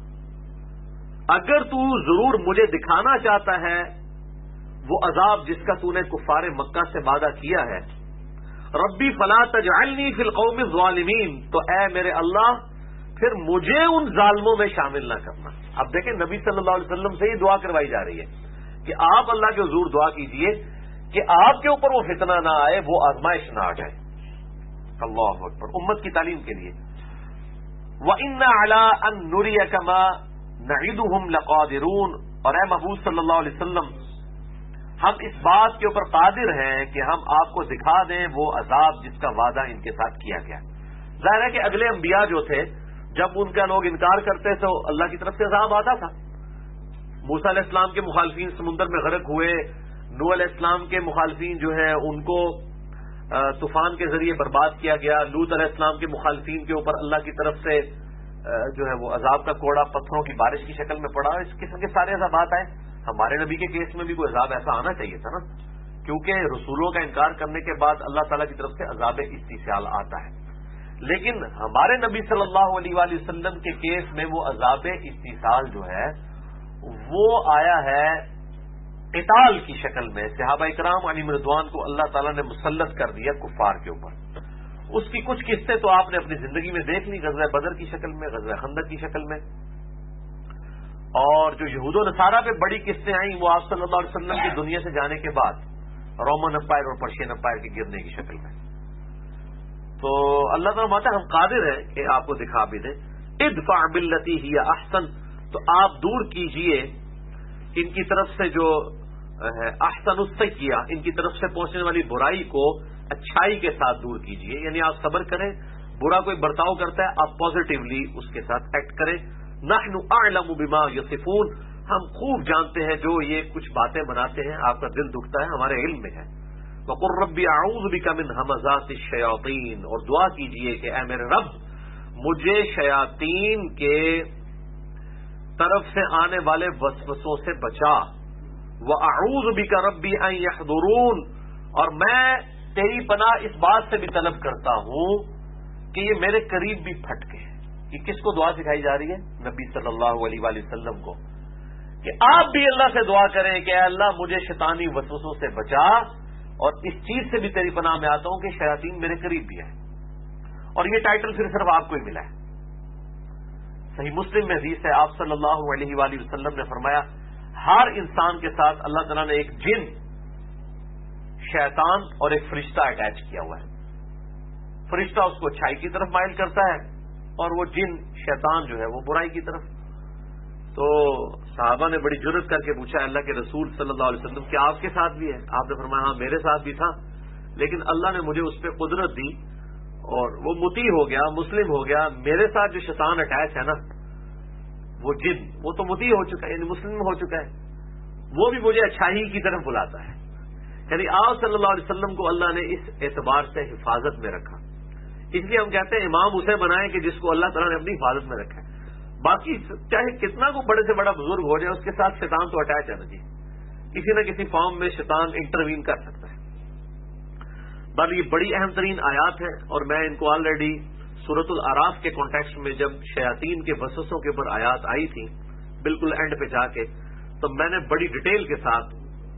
Speaker 1: اگر تو ضرور مجھے دکھانا چاہتا ہے وہ عذاب جس کا تو نے کفار مکہ سے وعدہ کیا ہے، ربی فلا تجعلنی فی القوم الظالمین، تو اے میرے اللہ پھر مجھے ان ظالموں میں شامل نہ کرنا۔ اب دیکھیں نبی صلی اللہ علیہ وسلم سے ہی دعا کروائی جا رہی ہے کہ آپ اللہ کے حضور دعا کیجئے کہ آپ کے اوپر وہ فتنہ نہ آئے، وہ آزمائش نہ آ جائے۔ اللہ اکبر، امت کی تعلیم کے لیے۔ وَإِنَّ عَلَىٰ أَن نُرِيَكَ مَا نَعِدُهُمْ لَقَادِرُونَ، اور اے محبوب صلی اللہ علیہ وسلم ہم اس بات کے اوپر قادر ہیں کہ ہم آپ کو دکھا دیں وہ عذاب جس کا وعدہ ان کے ساتھ کیا گیا۔ ظاہر ہے کہ اگلے انبیاء جو تھے جب ان کا لوگ انکار کرتے تو اللہ کی طرف سے عذاب آتا تھا۔ موسیٰ علیہ السلام کے مخالفین سمندر میں غرق ہوئے، نوح علیہ السلام کے مخالفین جو ہیں ان کو طوفان کے ذریعے برباد کیا گیا، لوط علیہ السلام کے مخالفین کے اوپر اللہ کی طرف سے جو ہے وہ عذاب کا کوڑا پتھروں کی بارش کی شکل میں پڑا۔ اس قسم کے سارے عذابات آئے۔ ہمارے نبی کے کیس میں بھی کوئی عذاب ایسا آنا چاہیے تھا نا، کیونکہ رسولوں کا انکار کرنے کے بعد اللہ تعالیٰ کی طرف سے عذاب استحصال آتا ہے، لیکن ہمارے نبی صلی اللہ علیہ وآلہ وسلم کے کیس میں وہ عذاب استحصال جو ہے وہ آیا ہے قتال کی شکل میں۔ صحابہ اکرام علیہم رضوان کو اللہ تعالیٰ نے مسلط کر دیا کفار کے اوپر۔ اس کی کچھ قصے تو آپ نے اپنی زندگی میں دیکھ لی، غزوہ بدر کی شکل میں، غزوہ خندق کی شکل میں، اور جو یہود و نصارہ پہ بڑی قصے آئیں وہ آپ صلی اللہ علیہ وسلم کی دنیا سے جانے کے بعد رومن امپائر اور پرشین امپائر کے گرنے کی شکل میں۔ تو اللہ تعالیٰ ماتا ہم قادر ہیں کہ آپ کو دکھا بھی دیں۔ ادفع باللتی ہی احسن، تو آپ دور کیجئے ان کی طرف سے جو احسن السیئہ، ان کی طرف سے پہنچنے والی برائی کو اچھائی کے ساتھ دور کیجئے، یعنی آپ صبر کریں، برا کوئی برتاؤ کرتا ہے آپ پازیٹیولی اس کے ساتھ ایکٹ کریں۔ نحن اعلم بما یصفون، ہم خوب جانتے ہیں جو یہ کچھ باتیں بناتے ہیں، آپ کا دل دکھتا ہے، ہمارے علم میں ہے۔ وقل رب اعوذ بک من ہمزات الشیاطین، اور دعا کیجئے کہ اے میرے رب مجھے شیاطین کے طرف سے آنے والے وسوسوں سے بچا۔ واعوذ بک ربی ان یحضرون، اور میں تیری پناہ اس بات سے بھی طلب کرتا ہوں کہ یہ میرے قریب بھی پھٹکے۔ یہ کس کو دعا سکھائی جا رہی ہے؟ نبی صلی اللہ علیہ وآلہ وسلم کو، کہ آپ بھی اللہ سے دعا کریں کہ اے اللہ مجھے شیطانی وسوسوں سے بچا، اور اس چیز سے بھی تیری پناہ میں آتا ہوں کہ شیاطین میرے قریب بھی ہے۔ اور یہ ٹائٹل پھر صرف آپ کو ہی ملا ہے۔ صحیح مسلم میں حدیث ہے، آپ صلی اللہ علیہ وآلہ وسلم نے فرمایا ہر انسان کے ساتھ اللہ تعالیٰ نے ایک جن، شیطان اور ایک فرشتہ اٹیچ کیا ہوا ہے۔ فرشتہ اس کو اچھائی کی طرف مائل کرتا ہے اور وہ جن شیطان جو ہے وہ برائی کی طرف۔ تو صحابہ نے بڑی جرأت کر کے پوچھا اللہ کے رسول صلی اللہ علیہ وسلم کیا آپ کے ساتھ بھی ہے؟ آپ نے فرمایا ہاں میرے ساتھ بھی تھا، لیکن اللہ نے مجھے اس پہ قدرت دی اور وہ مطیع ہو گیا، مسلم ہو گیا۔ میرے ساتھ جو شیطان اٹیچ ہے نا، وہ جن، وہ تو مطیع ہو چکا ہے، یعنی مسلم ہو چکا ہے، وہ بھی مجھے اچھائی کی طرف بلاتا ہے۔ یعنی آپ صلی اللہ علیہ وسلم کو اللہ نے اس اعتبار سے حفاظت میں رکھا۔ اس لیے ہم کہتے ہیں امام اسے بنائیں کہ جس کو اللہ تعالیٰ نے اپنی حفاظت میں رکھا ہے۔ باقی چاہے کتنا کو بڑے سے بڑا بزرگ ہو جائے، اس کے ساتھ شیطان تو اٹیچ ہے نا جی، کسی نہ کسی فارم میں شیطان انٹروین کر سکتا ہے۔ بل یہ بڑی اہم ترین آیات ہیں، اور میں ان کو آلریڈی سورۃ الاعراف کے کانٹیکسٹ میں جب شیاطین کے وسوسوں کے اوپر آیات آئی تھی بالکل اینڈ پہ جا کے، تو میں نے بڑی ڈیٹیل کے ساتھ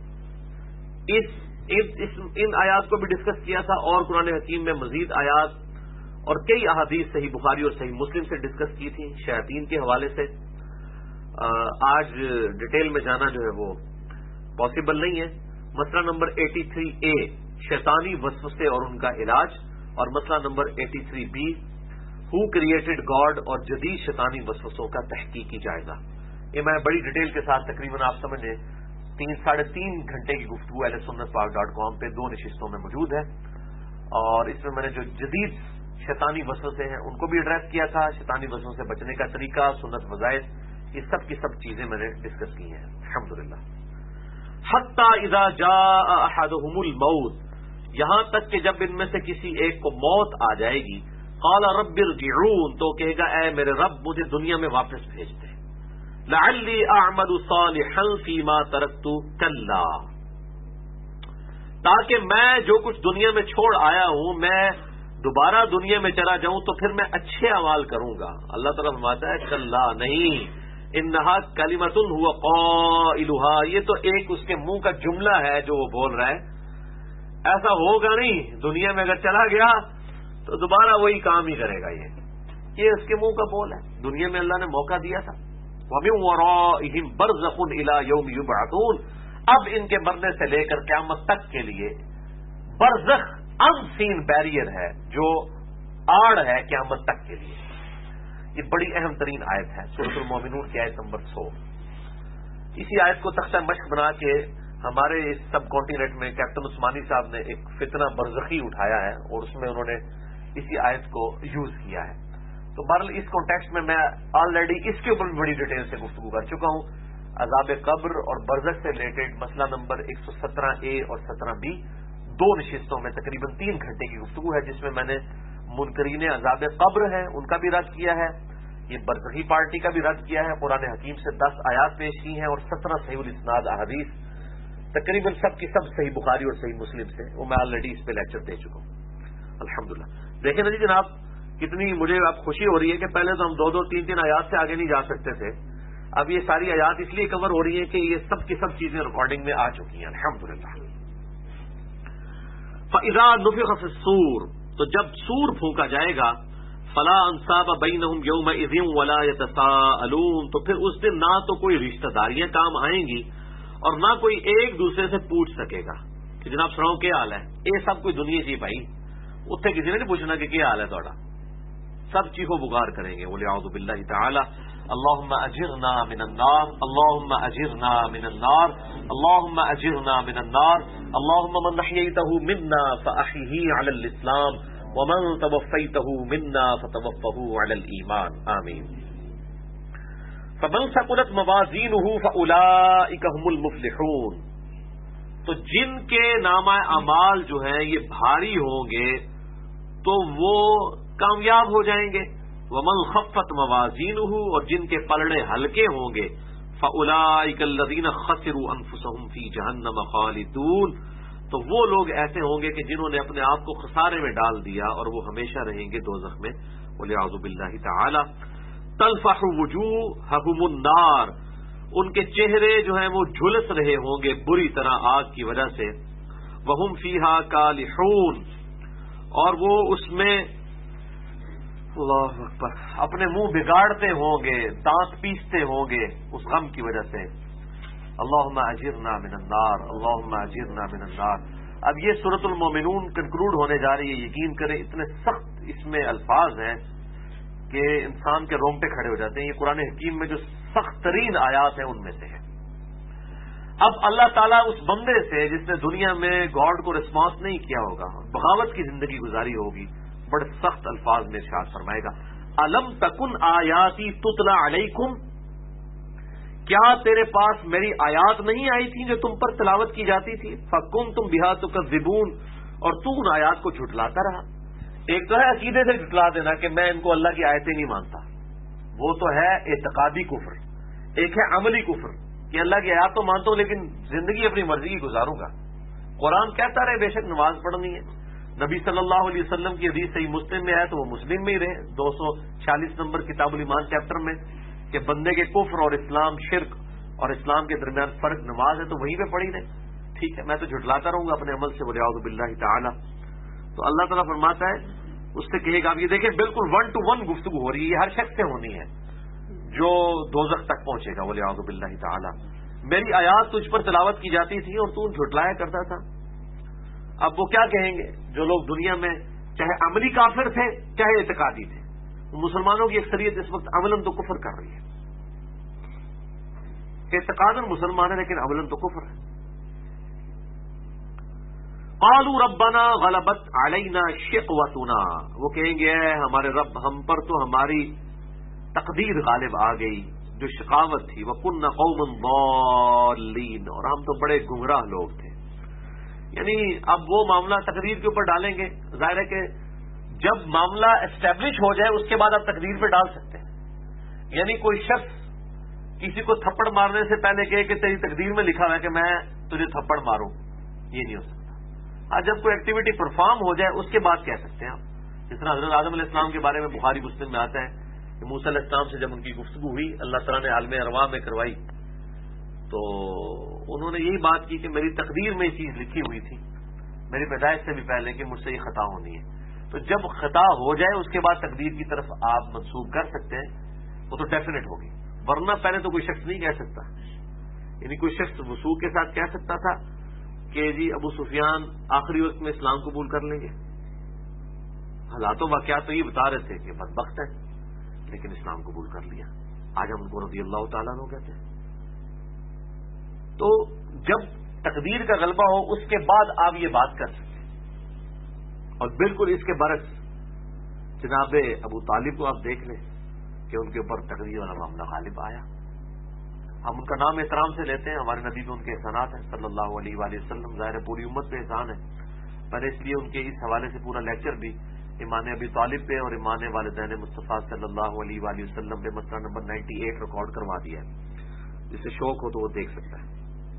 Speaker 1: ان آیات کو بھی ڈسکس کیا تھا، اور قرآن حکیم میں مزید آیات اور کئی احادیث صحیح بخاری اور صحیح مسلم سے ڈسکس کی تھی شیاطین کے حوالے سے۔ آج ڈیٹیل میں جانا جو ہے وہ پاسبل نہیں ہے۔ مسئلہ نمبر 83A شیطانی وسوسے اور ان کا علاج، اور مسئلہ number 83B who created God اور جدید شیطانی وسوسوں کا تحقیقی جائزہ۔ یہ میں بڑی ڈیٹیل کے ساتھ تقریباً آپ سمجھیں 3-3.5 گھنٹے کی گفتگو اہل سنت پاک .com پہ 2 نشستوں میں موجود ہے، اور اس میں میں نے جو جدید شیطانی وسوسے ہیں ان کو بھی ایڈریس کیا تھا، شیطانی وسوسوں سے بچنے کا طریقہ، سنت وظائف، یہ سب کی سب چیزیں میں نے ڈسکس کی ہیں الحمدللہ۔ حتی اذا جاء احدهم الموت، یہاں تک کہ جب ان میں سے کسی ایک کو موت آ جائے گی، قال رب ارجعون، تو کہے گا اے میرے رب مجھے دنیا میں واپس بھیج دے. لعلی اعمل صالحا فیما ترکت کلا، تاکہ میں جو کچھ دنیا میں چھوڑ آیا ہوں میں دوبارہ دنیا میں چلا جاؤں تو پھر میں اچھے اعمال کروں گا. اللہ تعالیٰ فرماتا ہے کلا نہیں، انہا کلمۃ هو قائلها، یہ تو ایک اس کے منہ کا جملہ ہے جو وہ بول رہا ہے، ایسا ہوگا نہیں. دنیا میں اگر چلا گیا تو دوبارہ وہی کام ہی کرے گا. یہ اس کے منہ کا بول ہے. دنیا میں اللہ نے موقع دیا تھا. وَمِن وَرَائِهِمْ بَرْزَخٌ إِلَىٰ يَوْمِ يُبْعَثُونَ، اب ان کے مرنے سے لے کر قیامت تک کے لیے برزخ ان سین بیریئر ہے، جو آڑ ہے قیامت تک کے لیے. یہ بڑی اہم ترین آیت ہے سورۃ المومنون کی آیت نمبر 100. اسی آیت کو تختہ مشق بنا کے ہمارے اس سب کانٹیننٹ میں کیپٹن عثمانی صاحب نے ایک فتنہ برزخی اٹھایا ہے اور اس میں انہوں نے اسی آیت کو یوز کیا ہے. تو بہرحال اس کانٹیکسٹ میں آلریڈی اس کے اوپر بھی بڑی ڈیٹیل سے گفتگو کر چکا ہوں. عذاب قبر اور برزخ سے ریلیٹڈ مسئلہ نمبر 117A اور 17B، 2 نشستوں میں تقریباً 3 گھنٹے کی گفتگو ہے، جس میں میں نے منکرین عذاب قبر ہیں ان کا بھی رد کیا ہے، یہ برزخی پارٹی کا بھی رد کیا ہے، قرآن حکیم سے 10 آیات پیش کی ہیں اور 17 صحیح الاسناد احادیث تقریباً سب کی سب صحیح بخاری اور صحیح مسلم سے، وہ میں آلریڈی اس پہ لیکچر دے چکا ہوں الحمدللہ. دیکھیں نا جی جناب، کتنی مجھے اب خوشی ہو رہی ہے کہ پہلے تو ہم 2 3 آیات سے آگے نہیں جا سکتے تھے. اب یہ ساری آیات اس لیے کور ہو رہی ہیں کہ یہ سب کی سب چیزیں ریکارڈنگ میں آ چکی ہیں الحمدللہ. فَإِذَا نُفِخَ فِي الصُّورِ، تو جب سور پھونکا جائے گا، فَلَا أَنْسَابَ بَيْنَهُمْ يَوْمَئِذٍ وَلَا يَتَسَاءَلُونَ، تو پھر اس دن نہ تو کوئی رشتہ داریاں کام آئیں گی اور نہ کوئی ایک دوسرے سے پوچھ سکے گا کہ جناب سناؤ کیا حال ہے. یہ سب کوئی دنیا جی بھائی، اتنے کسی نے نہیں پوچھنا کہ کیا حال ہے تھوڑا، سب چیخو بغار کریں گے. وَلِعَوْذُ بِاللَّهِ تَعَالَى اللهم اجرنا من النار، اللهم اجرنا من النار، اللهم اجرنا من النار. اللهم من احييته منا فاحيه على الاسلام ومن توفيته منا فتوفه على الايمان، آمين. فمن ثقلت موازینه فاولئک هم المفلحون، تو جن کے نامہ اعمال جو ہیں یہ بھاری ہوں گے تو وہ کامیاب ہو جائیں گے. ومن خفت موازینہ، اور جن کے پلڑے ہلکے ہوں گے، فاولئک الذین خسروا انفسهم فی جہنم خالدون، تو وہ لوگ ایسے ہوں گے کہ جنہوں نے اپنے آپ کو خسارے میں ڈال دیا اور وہ ہمیشہ رہیں گے دوزخ میں. والعیاذ باللہ تعالی. تلفح وجوہہم النار، ان کے چہرے جو ہیں وہ جھلس رہے ہوں گے بری طرح آگ کی وجہ سے. وہم فیہا کالحون، اور وہ اس میں اللہ اکبر اپنے منہ بگاڑتے ہوں گے، دانت پیستے ہوں گے اس غم کی وجہ سے. اللہم اجرنا من النار، اللہم اجرنا من النار. اب یہ سورۃ المومنون کنکلوڈ ہونے جا رہی ہے. یقین کریں اتنے سخت اس میں الفاظ ہیں کہ انسان کے رونگٹے کھڑے ہو جاتے ہیں. یہ قرآن حکیم میں جو سخت ترین آیات ہیں ان میں سے ہے. اب اللہ تعالیٰ اس بندے سے جس نے دنیا میں گاڈ کو ریسپانس نہیں کیا ہوگا، بغاوت کی زندگی گزاری ہوگی، بڑے سخت الفاظ میں ارشاد فرمائے گا. الم تکن آیاتی تتلا علیکم، کیا تیرے پاس میری آیات نہیں آئی تھی جو تم پر تلاوت کی جاتی تھی؟ فکنتم بہا تکذبون، اور تو ان آیات کو جھٹلاتا رہا. ایک تو ہے عقیدے سے جھٹلا دینا کہ میں ان کو اللہ کی آیتیں نہیں مانتا، وہ تو ہے اعتقادی کفر. ایک ہے عملی کفر کہ اللہ کی آیات تو مانتا ہوں لیکن زندگی اپنی مرضی کی گزاروں گا. قرآن کہتا رہے بے شک نماز پڑھنی ہے، نبی صلی اللہ علیہ وسلم کی حدیث صحیح مسلم میں ہے تو وہ مسلم میں ہی رہے. 246 نمبر کتاب الایمان چیپٹر میں کہ بندے کے کفر اور اسلام، شرک اور اسلام کے درمیان فرق نماز ہے تو وہیں پہ پڑھی رہے. ٹھیک ہے، میں تو جھٹلاتا رہوں گا اپنے عمل سے. والعیاذ باللہ تعالی. تو اللہ تعالیٰ فرماتا ہے اس سے کہے گا. اب یہ دیکھیں بالکل 1 to 1 گفتگو ہو رہی ہے، یہ ہر شخص سے ہونی ہے جو دوزخ تک پہنچے گا. والعیاذ باللہ تعالی. میری آیات تجھ پر تلاوت کی جاتی تھی اور تو جھٹلایا کرتا تھا. اب وہ کیا کہیں گے جو لوگ دنیا میں چاہے عملی کافر تھے چاہے اعتقادی تھے؟ مسلمانوں کی اکثریت اس وقت عملاً تو کفر کر رہی ہے. اعتقاداً مسلمان ہے لیکن عملاً تو کفر ہے. قالوا ربنا غلبت علینا شقوتنا، وہ کہیں گے اے ہمارے رب ہم پر تو ہماری تقدیر غالب آ گئی جو شقاوت تھی. وَكُنَّ قَوْمًا ضَالِّينَ، اور ہم تو بڑے گمراہ لوگ تھے. یعنی اب وہ معاملہ تقدیر کے اوپر ڈالیں گے. ظاہر ہے کہ
Speaker 2: جب معاملہ اسٹیبلش ہو جائے اس کے بعد آپ تقدیر پہ ڈال سکتے ہیں. یعنی کوئی شخص کسی کو تھپڑ مارنے سے پہلے کہے کہ تیری تقدیر میں لکھا ہوا ہے کہ میں تجھے تھپڑ ماروں، یہ نہیں ہو سکتا. آج جب کوئی ایکٹیویٹی پرفارم ہو جائے اس کے بعد کہہ سکتے ہیں آپ. جس طرح حضرت آدم علیہ السلام کے بارے میں بخاری مسلم میں آتا ہے کہ موسیٰ علیہ السلام سے جب ان کی گفتگو ہوئی اللہ تعالیٰ نے عالم ارواح میں کروائی تو انہوں نے یہی بات کی کہ میری تقدیر میں یہ چیز لکھی ہوئی تھی میری پیدائش سے بھی پہلے کہ مجھ سے یہ خطا ہونی ہے. تو جب خطا ہو جائے اس کے بعد تقدیر کی طرف آپ منسوخ کر سکتے ہیں، وہ تو ڈیفینیٹ ہوگی، ورنہ پہلے تو کوئی شخص نہیں کہہ سکتا. یعنی کوئی شخص وثوق کے ساتھ کہہ سکتا تھا کہ جی ابو سفیان آخری وقت میں اسلام قبول کر لیں گے. حالات و واقعات تو یہ بتا رہے تھے کہ بدبخت ہے لیکن اسلام قبول کر لیا. آج ہم ان کو رضی اللہ تعالیٰ عنہ کہتے ہیں. تو جب تقدیر کا غلبہ ہو اس کے بعد آپ یہ بات کر سکتے ہیں. اور بالکل اس کے برعکس جناب ابو طالب کو آپ دیکھ لیں کہ ان کے اوپر تقدیر والا معاملہ غالب آیا. ہم ان کا نام احترام سے لیتے ہیں، ہمارے نبی پہ ان کے احسانات ہیں صلی اللہ علیہ وآلہ وسلم. ظاہر ہے پوری امت پہ احسان ہے، پر اس لیے ان کے اس حوالے سے پورا لیکچر بھی ایمان ابی طالب پہ اور ایمان والدین مصطفیٰ صلی اللہ علیہ وآلہ وسلم پہ مسئلہ نمبر 98 ریکارڈ کروا دیا ہے. جسے شوق ہو تو وہ دیکھ سکتا ہے.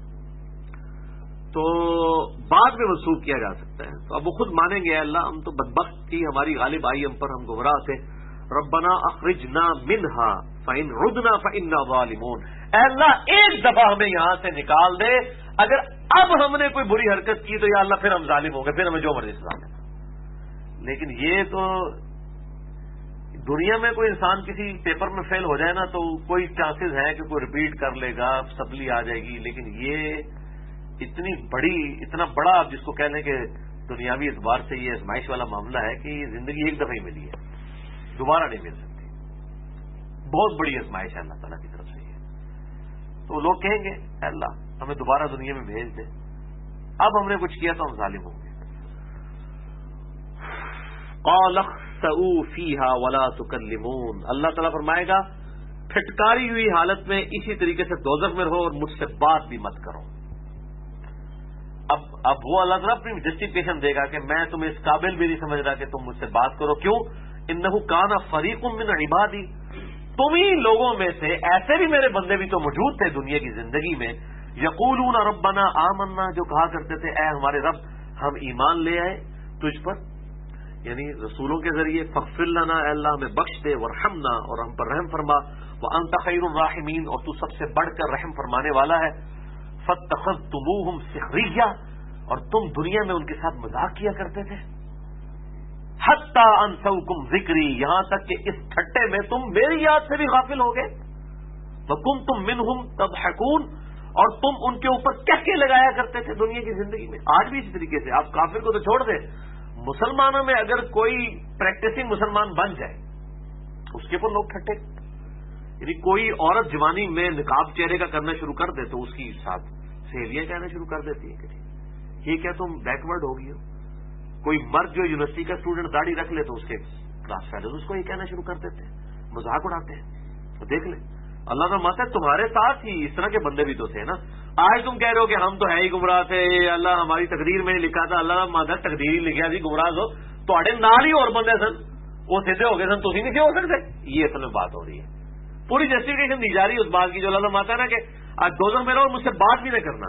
Speaker 2: تو بعد میں منسوخ کیا جا سکتا ہے. تو اب وہ خود مانیں گے اللہ ہم تو بدبخت تھی، ہماری غالب آئی ہم پر، ہم گمراہ تھے. ربنا اخرجنا منہا فإن عدنا فإنا ظالمون. اے اللہ ایک دفعہ ہمیں یہاں سے نکال دے، اگر اب ہم نے کوئی بری حرکت کی تو یا اللہ پھر ہم ظالم ہوں گے، پھر ہمیں جو مرضی سزا دے. لیکن یہ تو دنیا میں کوئی انسان کسی پیپر میں فیل ہو جائے نا تو کوئی چانسز ہے کہ کوئی ریپیٹ کر لے گا، سپلی آ جائے گی. لیکن یہ اتنا بڑا آپ جس کو کہہ لیں کہ دنیاوی اعتبار سے یہ آزمائش والا معاملہ ہے کہ یہ زندگی ایک دفعہ ہی ملی ہے، دوبارہ نہیں مل سکتی. بہت بڑی آزمائش ہے اللہ تعالیٰ کی طرف سے یہ. تو لوگ کہیں گے اے اللہ ہمیں دوبارہ دنیا میں بھیج دے، اب ہم نے کچھ کیا تو ہم ظالم ہوں گے. قال اخسئوا فیہا ولا تکلمون. اللہ تعالیٰ فرمائے گا پھٹکاری ہوئی حالت میں اسی طریقے سے دوزخ میں رہو اور مجھ سے بات بھی مت کرو. اب وہ اللہ تعالیٰ اپنی جسٹیفیکیشن دے گا کہ میں تمہیں اس قابل بھی نہیں سمجھ رہا کہ تم مجھ سے بات کرو. کیوں؟ انہ کان فریق من عبادی، تم ہی لوگوں میں سے ایسے بھی میرے بندے بھی تو موجود تھے دنیا کی زندگی میں، یقولون ربنا آمنا، جو کہا کرتے تھے اے ہمارے رب ہم ایمان لے آئے تجھ پر، یعنی رسولوں کے ذریعے. فاغفر لنا، اے اللہ ہمیں بخش دے، ورحمنا اور ہم پر رحم فرما، وانت خیر الراحمین اور تو سب سے بڑھ کر رحم فرمانے والا ہے. فاتخذتموہم سخریہ، اور تم دنیا میں ان کے ساتھ مذاق کیا کرتے تھے. حتی انسوکم ذکری، یہاں تک کہ اس ٹھٹے میں تم میری یاد سے بھی غافل ہو گئے. وکنتم منہم تضحکون، اور تم ان کے اوپر کہکے لگایا کرتے تھے دنیا کی زندگی میں. آج بھی اسی طریقے سے آپ کافر کو تو چھوڑ دیں، مسلمانوں میں اگر کوئی پریکٹسنگ مسلمان بن جائے اس کے اوپر لوگ ٹھٹے. یعنی کوئی عورت جوانی میں نقاب چہرے کا کرنا شروع کر دے تو اس کی ساتھ سہیلیاں کہنا شروع کر دیتی ہیں کہ یہ کیا تم بیکورڈ ہو گئی ہو. کوئی مرد جو یونیورسٹی کا اسٹوڈنٹ داڑھی رکھ لے تو اس کے کلاس فیلوز اس کو یہ کہنا شروع کر دیتے ہیں، مذاق اڑاتے ہیں. تو دیکھ لیں اللہ کا مت ہے تمہارے ساتھ ہی اس طرح کے بندے بھی تو تھے نا. آج تم کہہ رہے ہو کہ ہم تو ہے ہی گمراہ تھے، اللہ ہماری تقدیر میں لکھا تھا، اللہ مادہ تقدیر ہی لکھا تھی گمراہ ہو تو نال ہی اور بندے سن وہ سیدھے ہو گئے سن، تھی نہیں ہو سکتے. یہ اصل میں بات ہو رہی ہے، پوری جسٹیفکیشن دی جا رہی ہے اس بات کی جو اللہ ماتا ہے نا کہ آج دوزخ میں رہو اور مجھ سے بات بھی نہ کرنا،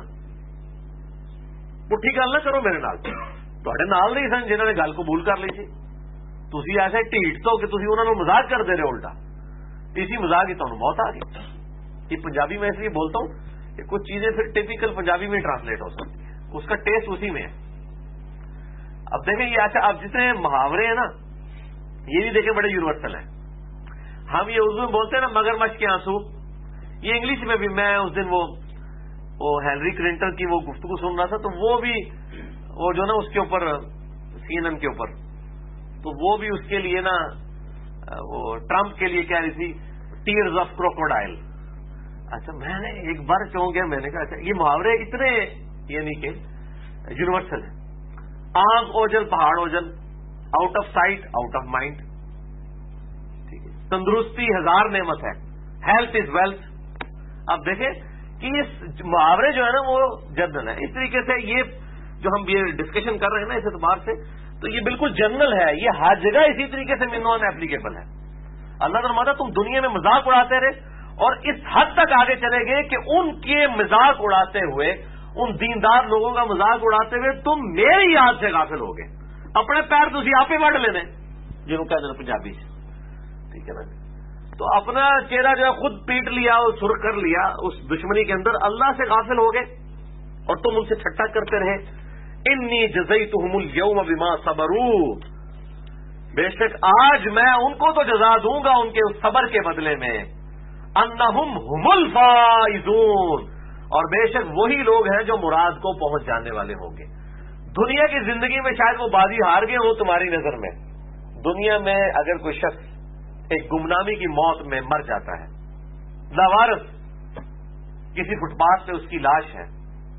Speaker 2: پٹھی گل نہ کرو میرے نال. نال نہیں سن جنہوں نے گل قبول کر لی تھی، تھی ایسے ڈھیٹ تو کہ تھی انہوں نے مذاق کر دے رہے الٹا. اسی مذاق کی تمہیں موت آ گئی. یہ پنجابی میں اس لیے بولتا ہوں کہ کچھ چیزیں پھر ٹپیکل پنجابی میں ٹرانسلیٹ ہو سکتی ہیں، اس کا ٹیسٹ اسی میں ہے. اب دیکھیں یہ ایسا اب جتنے محاورے ہیں نا یہ بھی دیکھیں بڑے یونیورسل ہیں. ہم یہ اردو میں بولتے ہیں نا مگرمچھ کے آنسو، یہ انگلش میں بھی. میں اس دن وہ ہیلری کلنٹن کی وہ گفتگو سن رہا تھا تو وہ بھی وہ جو نا اس کے اوپر CNN کے اوپر تو وہ بھی اس کے لیے نا وہ ٹرمپ کے لیے کہہ رہی تھی ٹیئرز آف کروکوڈائل. اچھا میں نے ایک بار چونک گیا، میں نے کہا اچھا یہ محاورے اتنے یعنی کہ یونیورسل ہیں. آنکھ اوجل پہاڑ اوجل، out of sight out of mind. ٹھیک ہے، تندرستی ہزار نعمت ہے، ہیلتھ از ویلتھ. اب دیکھیں کہ یہ محاورے جو ہے نا وہ جنرل ہے. اس طریقے سے یہ جو ہم یہ ڈسکشن کر رہے ہیں نا اس اعتبار سے تو یہ بالکل جنرل ہے، یہ ہر جگہ اسی طریقے سے نان ایپلیکیبل ہے. اللہ تعالیٰ فرماتا تم دنیا میں مذاق اڑاتے رہے اور اس حد تک آگے چلے گئے کہ ان کے مذاق اڑاتے ہوئے، ان دیندار لوگوں کا مذاق اڑاتے ہوئے تم میری یاد سے غافل ہو گئے. اپنے پیر تھی آپ ہی وڈ لینے جنہوں کہتے ہیں پنجابی سے، ٹھیک ہے نا. تو اپنا چہرہ جو ہے خود پیٹ لیا اور سرخ کر لیا اس دشمنی کے اندر، اللہ سے غافل ہو گئے اور تم ان سے ٹھٹا کرتے رہے. انی جزیتہم اليوم بما صبروا، بے شک آج میں ان کو تو جزا دوں گا ان کے اس صبر کے بدلے میں. انہم ہم الفائزون، اور بے شک وہی لوگ ہیں جو مراد کو پہنچ جانے والے ہوں گے. دنیا کی زندگی میں شاید وہ بازی ہار گئے ہوں تمہاری نظر میں. دنیا میں اگر کوئی شخص ایک گمنامی کی موت میں مر جاتا ہے، لاوارث کسی فٹ پاتھ پہ اس کی لاش ہے،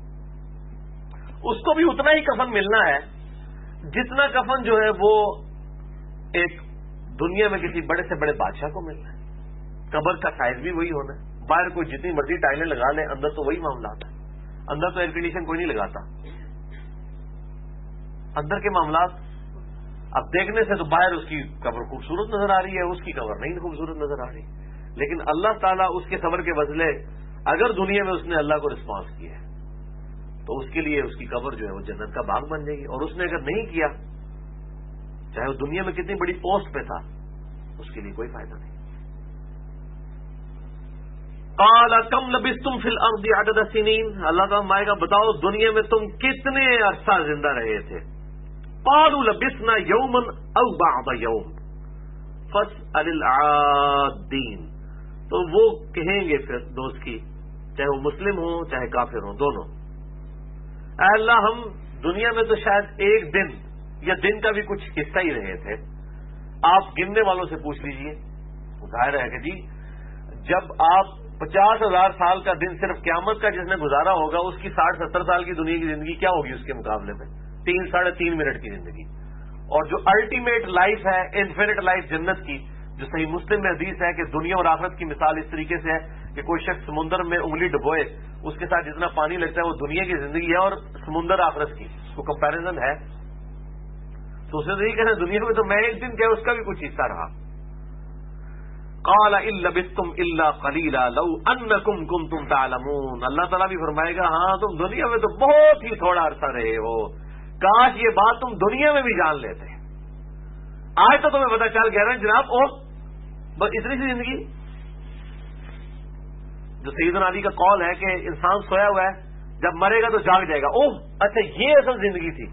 Speaker 2: اس کو بھی اتنا ہی کفن ملنا ہے جتنا کفن جو ہے وہ ایک دنیا میں کسی بڑے سے بڑے بادشاہ کو ملنا ہے. قبر کا سائز بھی وہی ہونا ہے. باہر کوئی جتنی مرضی ٹائلیں لگا لیں، اندر تو وہی معاملات ہیں. اندر تو ایئر کنڈیشن کوئی نہیں لگاتا. اندر کے معاملات اب دیکھنے سے تو باہر اس کی قبر خوبصورت نظر آ رہی ہے، اس کی قبر نہیں خوبصورت نظر آ رہی. لیکن اللہ تعالیٰ اس کے صبر کے بدلے اگر دنیا میں اس نے اللہ کو رسپانس کیا ہے تو اس کے لیے اس کی قبر جو ہے وہ جنت کا باغ بن جائے گی. اور اس نے اگر نہیں کیا، چاہے وہ دنیا میں کتنی بڑی پوسٹ پہ تھا، اس کے لیے کوئی فائدہ نہیں. قال کم لبثتم فی الارض عدد سنین، اللہ تعالیٰ مائے گا بتاؤ دنیا میں تم کتنے عرصہ زندہ رہے تھے. قالوا لبثنا یوما او بعض یوم فاسأل العادین. تو وہ کہیں گے پھر دوست کی، چاہے وہ مسلم ہوں چاہے کافر ہوں دونوں، اے اللہ ہم دنیا میں تو شاید ایک دن یا دن کا بھی کچھ حصہ ہی رہے تھے، آپ گننے والوں سے پوچھ لیجئے. ظاہر ہے کہ جی جب آپ 50,000 سال کا دن صرف قیامت کا جس نے گزارا ہوگا، اس کی 60-70 سال کی دنیا کی زندگی کیا ہوگی اس کے مقابلے میں؟ 3-3.5 منٹ کی زندگی. اور جو الٹیمیٹ لائف ہے، انفینٹ لائف جنت کی، جو صحیح مسلم میں حدیث ہے کہ دنیا اور آخرت کی مثال اس طریقے سے ہے کہ کوئی شخص سمندر میں انگلی ڈبوئے، اس کے ساتھ جتنا پانی لگتا ہے وہ دنیا کی زندگی ہے اور سمندر آخرت کی، اس کو کمپیریزن ہے. تو اسے نہیں کہنا دنیا میں تو میں ایک دن کیا اس کا بھی کچھ حصہ رہا. قال ان لبثتم الا قلیلا لو انکم کنتم تعلمون. اللہ تعالیٰ بھی فرمائے گا ہاں تم دنیا میں تو بہت ہی تھوڑا عرصہ رہے ہو، کاش یہ بات تم دنیا میں بھی جان لیتے. آج تو تمہیں پتا چل گیا نا جناب، اوہ بس اتنی سی زندگی. جو سیدنا علی کا قول ہے کہ انسان سویا ہوا ہے، جب مرے گا تو جاگ جائے گا. اوہ اچھا یہ اصل زندگی تھی.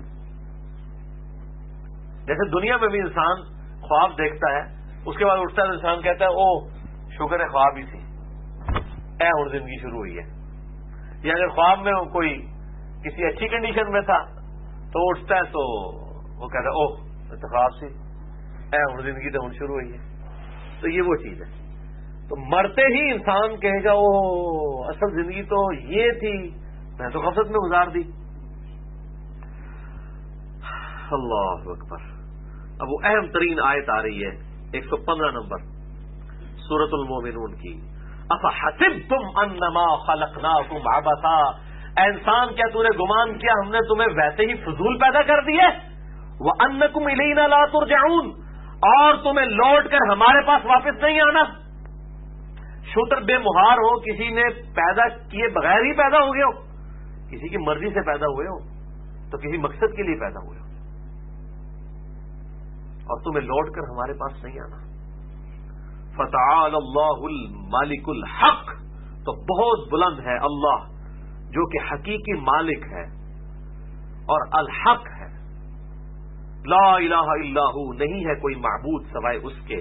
Speaker 2: جیسے دنیا میں بھی انسان خواب دیکھتا ہے، اس کے بعد اٹھتا ہے تو انسان کہتا ہے اوہ شکر ہے خواب ہی تھی، اے اور زندگی شروع ہوئی ہے. یا اگر خواب میں کوئی کسی اچھی کنڈیشن میں تھا تو اٹھتا ہے تو وہ کہتا ہے اوہ خواب سی، اے اور زندگی تو ہوں شروع ہوئی ہے. تو یہ وہ چیز ہے. تو مرتے ہی انسان کہے گا اوہ اصل زندگی تو یہ تھی، میں تو غفلت میں گزار دی. اللہ اکبر. اب وہ اہم ترین آیت آ رہی ہے 115 نمبر سورۃ المومنون کی. افحسبتم انما خلقناکم عبثا، اے انسان کیا تو نے گمان کیا ہم نے تمہیں ویسے ہی فضول پیدا کر دی ہے؟ وانکم الینا لا ترجعون، اور تمہیں لوٹ کر ہمارے پاس واپس نہیں آنا. شوتر بے مہار ہو، کسی نے پیدا کیے بغیر ہی پیدا ہو گئے ہو، کسی کی مرضی سے پیدا ہوئے ہو تو کسی مقصد کے لیے پیدا ہوئے ہو، اور تمہیں لوٹ کر ہمارے پاس نہیں آنا. فتعال اللہ المالک الحق، تو بہت بلند ہے اللہ جو کہ حقیقی مالک ہے اور الحق ہے. لا الہ الا ہو، نہیں ہے کوئی معبود سوائے اس کے.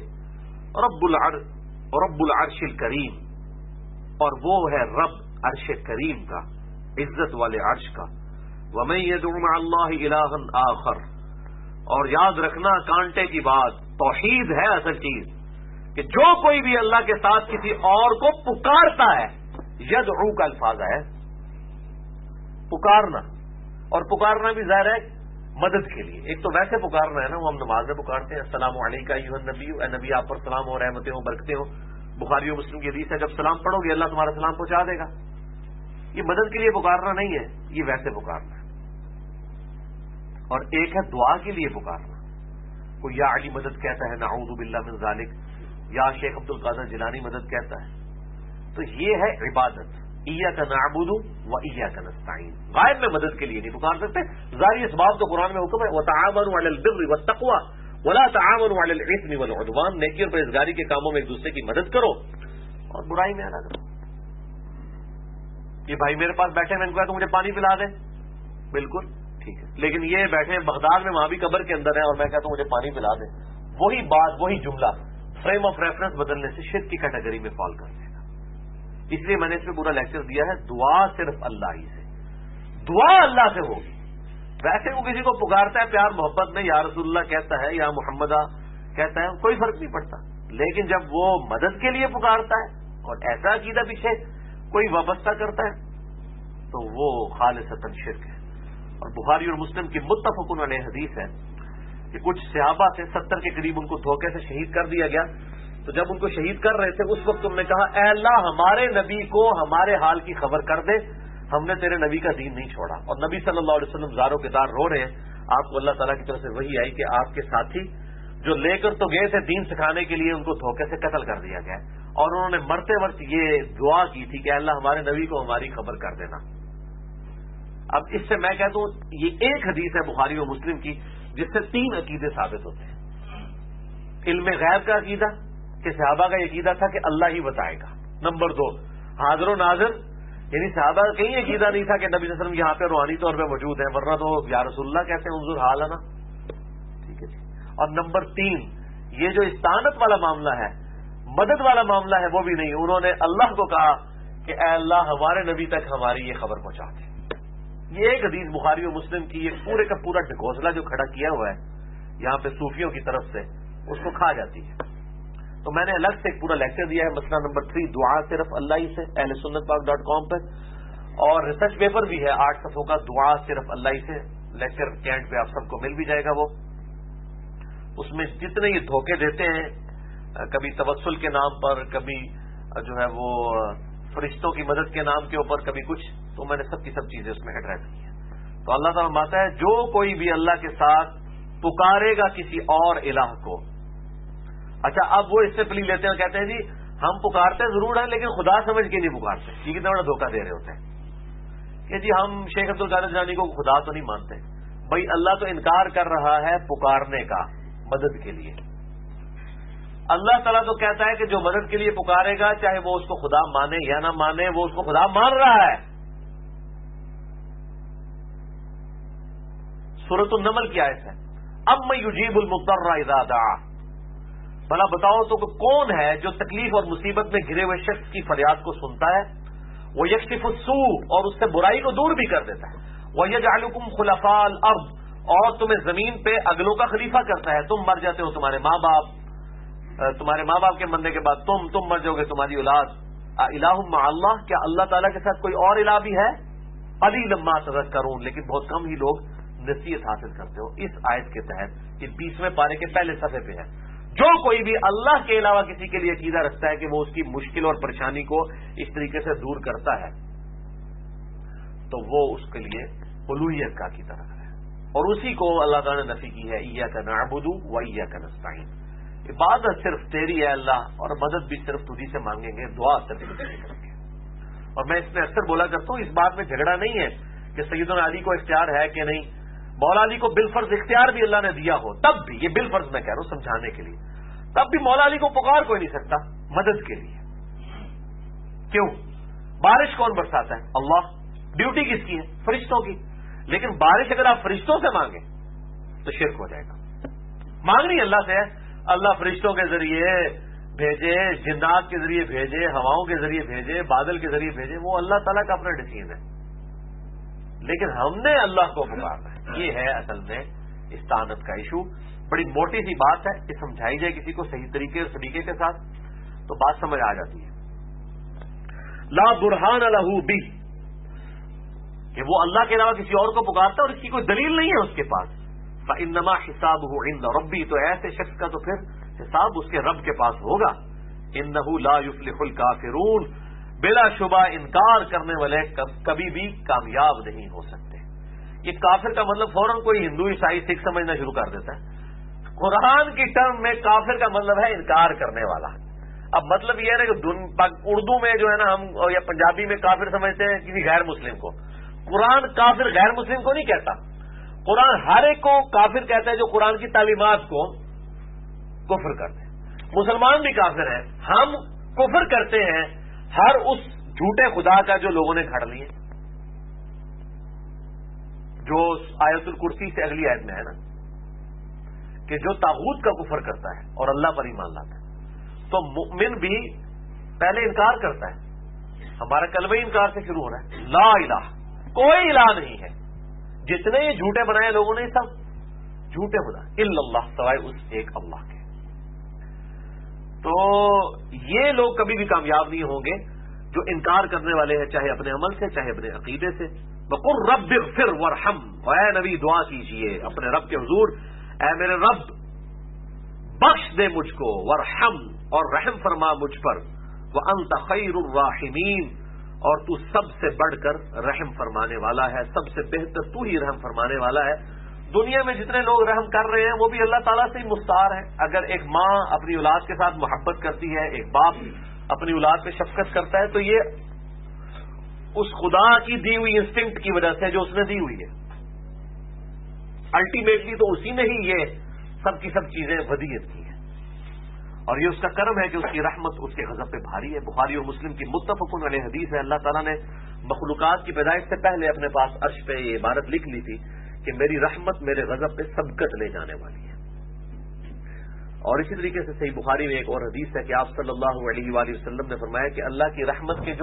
Speaker 2: رب العرش الکریم، اور وہ ہے رب عرش کریم کا، عزت والے عرش کا. ومن يدع مع اللہ الہا آخر، اور یاد رکھنا کانٹے کی بات، توحید ہے اصل چیز، کہ جو کوئی بھی اللہ کے ساتھ کسی اور کو پکارتا ہے، یدعو کا الفاظ ہے پکارنا، اور پکارنا بھی ظاہر ہے مدد کے لیے. ایک تو ویسے پکارنا ہے نا، وہ ہم نماز میں پکارتے ہیں السلام علیکم ایھا النبی، اے نبی آپ پر سلام ہو، رحمتیں ہوں، برکتیں ہوں. بخاری و مسلم کی حدیث ہے جب سلام پڑھو گے اللہ تمہارا سلام پہنچا دے گا. یہ مدد کے لیے پکارنا نہیں ہے، یہ ویسے پکارنا ہے. اور ایک ہے دعا کے لیے پکارنا. کوئی یا علی مدد کہتا ہے نعوذ باللہ من ذالک، یا شیخ عبد القادر جیلانی مدد کہتا ہے. تو یہ ہے عبادت. ایاک نعبد و ایاک نستعین. غائب میں مدد کے لیے نہیں پکار سکتے. ظاہری اسباب تو قرآن میں حکم ہے وتعاونوا علی البر والتقوی ولا تعاونوا علی الاثم والعدوان. نیکی اور پرہیزگاری کے کاموں میں ایک دوسرے کی مدد کرو اور برائی میں نہ کرو. یہ بھائی میرے پاس بیٹھے میں ان کو کہا تو مجھے پانی پلا دیں، بالکل ٹھیک ہے. لیکن یہ بیٹھے بغداد میں، وہاں بھی قبر کے اندر ہے، اور میں کہتا ہوں مجھے پانی پلا دیں. وہی بات، وہی جملہ فریم آف ریفرنس بدلنے سے شرک کی کیٹیگری میں فال کر دے گا. اس لیے میں نے اس پہ پورا لیکچر دیا ہے. دعا صرف اللہ ہی سے، دعا اللہ سے ہوگی. ویسے وہ کسی کو پکارتا ہے پیار محبت میں، یا رسول اللہ کہتا ہے یا محمدہ کہتا ہے، کوئی فرق نہیں پڑتا. لیکن جب وہ مدد کے لیے پکارتا ہے اور ایسا عقیدہ پیچھے کوئی وابستہ کرتا ہے تو وہ خالصتاً شرک ہے. اور بخاری اور مسلم کی متفق علیہ حدیث ہے کہ کچھ صحابہ سے 70 کے قریب ان کو دھوکے سے شہید کر دیا گیا. تو جب ان کو شہید کر رہے تھے اس وقت تم نے کہا اے اللہ ہمارے نبی کو ہمارے حال کی خبر کر دے، ہم نے تیرے نبی کا دین نہیں چھوڑا. اور نبی صلی اللہ علیہ وسلم زاروں کے دار رو رہے ہیں. آپ کو اللہ تعالیٰ کی طرف سے وحی آئی کہ آپ کے ساتھی جو لے کر تو گئے تھے دین سکھانے کے لیے، ان کو دھوکے سے قتل کر دیا گیا. اور انہوں نے مرتے وقت یہ دعا کی تھی کہ اللہ ہمارے نبی کو ہماری خبر کر دینا. اب اس سے میں کہتا ہوں یہ ایک حدیث ہے بخاری و مسلم کی جس سے 3 عقیدے ثابت ہوتے ہیں. علم غیب کا عقیدہ کہ صحابہ کا یہ عقیدہ تھا کہ اللہ ہی بتائے گا. نمبر 2 حاضر و ناظر، یعنی صحابہ کا کہیں عقیدہ نہیں تھا کہ نبی صلی اللہ علیہ وسلم یہاں پہ روحانی طور پہ موجود ہیں، ورنہ تو یا رسول اللہ کہتے ہیں انظر حالنا. ٹھیک ہے جی. اور نمبر 3 یہ جو استعانت والا معاملہ ہے، مدد والا معاملہ ہے، وہ بھی نہیں. انہوں نے اللہ کو کہا کہ اے اللہ ہمارے نبی تک ہماری یہ خبر پہنچا دے. یہ ایک حدیث بخاری و مسلم کی یہ پورے کا پورا ڈھکوسلا جو کھڑا کیا ہوا ہے یہاں پہ صوفیوں کی طرف سے، اس کو کھا جاتی ہے. تو میں نے الگ سے ایک پورا لیکچر دیا ہے مسئلہ نمبر 3 دعا صرف اللہ ہی سے ahlsunnatpak.com پہ، اور ریسرچ پیپر بھی ہے 8 صفحوں کا دعا صرف اللہ ہی سے. لیکچر کے اینڈ پہ آپ سب کو مل بھی جائے گا. وہ اس میں جتنے یہ دھوکے دیتے ہیں، کبھی توسل کے نام پر، کبھی جو ہے وہ فرشتوں کی مدد کے نام کے اوپر، کبھی کچھ، تو میں نے سب کی سب چیزیں اس میں ایڈریس کی ہیں. تو اللہ تعالیٰ فرماتا ہے جو کوئی بھی اللہ کے ساتھ پکارے گا کسی اور الہ کو. اچھا اب وہ اس سے پلی لیتے ہیں، کہتے ہیں جی ہم پکارتے ضرور ہیں لیکن خدا سمجھ کے نہیں پکارتے. یہ کتنا بڑا دھوکہ دے رہے ہوتے ہیں کہ جی ہم شیخ عبد القادر جیلانی کو خدا تو نہیں مانتے. بھائی اللہ تو انکار کر رہا ہے پکارنے کا مدد کے لیے. اللہ تعالیٰ تو کہتا ہے کہ جو مدد کے لیے پکارے گا چاہے وہ اس کو خدا مانے یا نہ مانے، وہ اس کو خدا مان رہا ہے. سورۃ النمل کی آیت ہے اَمَّن یُجِیبُ الْمُضْطَرَّ اِذَا دَعَاهُ. بھلا بتاؤ تو کون ہے جو تکلیف اور مصیبت میں گھرے ہوئے شخص کی فریاد کو سنتا ہے. وہ یکشف السوء، اور اس سے برائی کو دور بھی کر دیتا ہے. وَیَجْعَلُکُمْ خُلَفَاءَ الْأَرْضِ، اور تمہیں زمین پہ اگلوں کا خلیفہ کرتا ہے. تم مر جاتے ہو، تمہارے ماں باپ کے مرنے کے بعد تم مر جاؤ گے، تمہاری اولاد. الہ مع اللہ، کیا اللہ تعالیٰ کے ساتھ کوئی اور الہ بھی ہے؟ قلیلا ما تذکرون، لیکن بہت کم ہی لوگ نصیحت حاصل کرتے ہو. اس آیت کے تحت یہ 20ویں پارے کے پہلے صفحے پہ ہے. جو کوئی بھی اللہ کے علاوہ کسی کے لیے عقیدہ رکھتا ہے کہ وہ اس کی مشکل اور پریشانی کو اس طریقے سے دور کرتا ہے تو وہ اس کے لیے الوہیت کا عقیدہ رکھ رہا ہے. اور اسی کو اللہ تعالیٰ نے نفی کی ہے ایاک نعبد و ایاک نستعین. عبادت صرف تیری ہے اللہ، اور مدد بھی صرف تجھی سے مانگیں گے، دعا صرف تجھ سے کریں گے. اور میں اس میں اکثر بولا کرتا ہوں اس بات میں جھگڑا نہیں ہے کہ سیدنا علی کو اختیار ہے کہ نہیں. مولا علی کو بالفرض اختیار بھی اللہ نے دیا ہو، تب بھی، یہ بالفرض میں کہہ رہا ہوں سمجھانے کے لیے، تب بھی مولا علی کو پکار کوئی نہیں سکتا مدد کے لیے. کیوں؟ بارش کون برساتا ہے؟ اللہ. ڈیوٹی کس کی ہے؟ فرشتوں کی. لیکن بارش اگر آپ فرشتوں سے مانگیں تو شرک ہو جائے گا. مانگنی اللہ سے ہے، اللہ فرشتوں کے ذریعے بھیجے، جنات کے ذریعے بھیجے، ہواؤں کے ذریعے بھیجے، بادل کے ذریعے بھیجے، وہ اللہ تعالیٰ کا اپنا ڈیسیژن ہے. لیکن ہم نے اللہ کو پکارنا ہے. یہ ہے اصل میں استعانت کا ایشو. بڑی موٹی سی بات ہے کہ سمجھائی جائے کسی کو صحیح طریقے اور سلیقے کے ساتھ تو بات سمجھ آ جاتی ہے. لا برہان لہ بہ، کہ وہ اللہ کے علاوہ کسی اور کو پکارتا ہے اور اس کی کوئی دلیل نہیں ہے اس کے پاس. فإنما حسابہ عند ربی، تو ایسے شخص کا تو پھر حساب اس کے رب کے پاس ہوگا. انہ لا یفلح الکافرون، بلا شبہ انکار کرنے والے کبھی بھی کامیاب نہیں ہو سکتے. یہ کافر کا مطلب فوراً کوئی ہندو عیسائی سکھ سمجھنا شروع کر دیتا ہے. قرآن کی ٹرم میں کافر کا مطلب ہے انکار کرنے والا. اب مطلب یہ ہے نا کہ اردو میں جو ہے نا ہم یا پنجابی میں کافر سمجھتے ہیں کسی غیر مسلم کو. قرآن کافر غیر مسلم کو نہیں کہتا. قرآن ہر ایک کو کافر کہتا ہے جو قرآن کی تعلیمات کو کفر کرتے ہیں. مسلمان بھی کافر ہیں. ہم کفر کرتے ہیں ہر اس جھوٹے خدا کا جو لوگوں نے گھڑ لیے, جو آیت الکرسی سے اگلی آیت میں ہے نا کہ جو طاغوت کا کفر کرتا ہے اور اللہ پر ایمان لاتا ہے. تو مؤمن بھی پہلے انکار کرتا ہے. ہمارا کلمہ انکار سے شروع ہو رہا ہے. لا الہ, کوئی الہ نہیں ہے. جتنے یہ جھوٹے بنائے لوگوں نے سب جھوٹے بنا الا اللہ, سوائے اس ایک اللہ کے. تو یہ لوگ کبھی بھی کامیاب نہیں ہوں گے جو انکار کرنے والے ہیں, چاہے اپنے عمل سے چاہے اپنے عقیدے سے. وقل رب اغفر وارحم, اے نبی دعا کیجئے اپنے رب کے حضور, اے میرے رب بخش دے مجھ کو, وارحم اور رحم فرما مجھ پر, وانت خیر الراحمین اور تو سب سے بڑھ کر رحم فرمانے والا ہے, سب سے بہتر تو ہی رحم فرمانے والا ہے. دنیا میں جتنے لوگ رحم کر رہے ہیں وہ بھی اللہ تعالیٰ سے ہی مستعار ہے. اگر ایک ماں اپنی اولاد کے ساتھ محبت کرتی ہے, ایک باپ اپنی اولاد پہ شفقت کرتا ہے, تو یہ اس خدا کی دی ہوئی انسٹنکٹ کی وجہ سے جو اس نے دی ہوئی ہے. الٹیمیٹلی تو اسی نے ہی یہ سب کی سب چیزیں ودیت کی ہیں, اور یہ اس کا کرم ہے کہ اس کی رحمت اس کے غضب پہ بھاری ہے. بخاری اور مسلم کی متفق علیہ حدیث ہے, اللہ تعالیٰ نے مخلوقات کی پیدائش سے پہلے اپنے پاس عرش پہ یہ عبارت لکھ لی تھی کہ میری رحمت میرے غضب پہ سبقت لے جانے والی ہے. اور اسی طریقے سے صحیح بخاری میں ایک اور حدیث ہے کہ آپ صلی اللہ علیہ وآلہ وسلم نے فرمایا کہ اللہ کی رحمت کے جو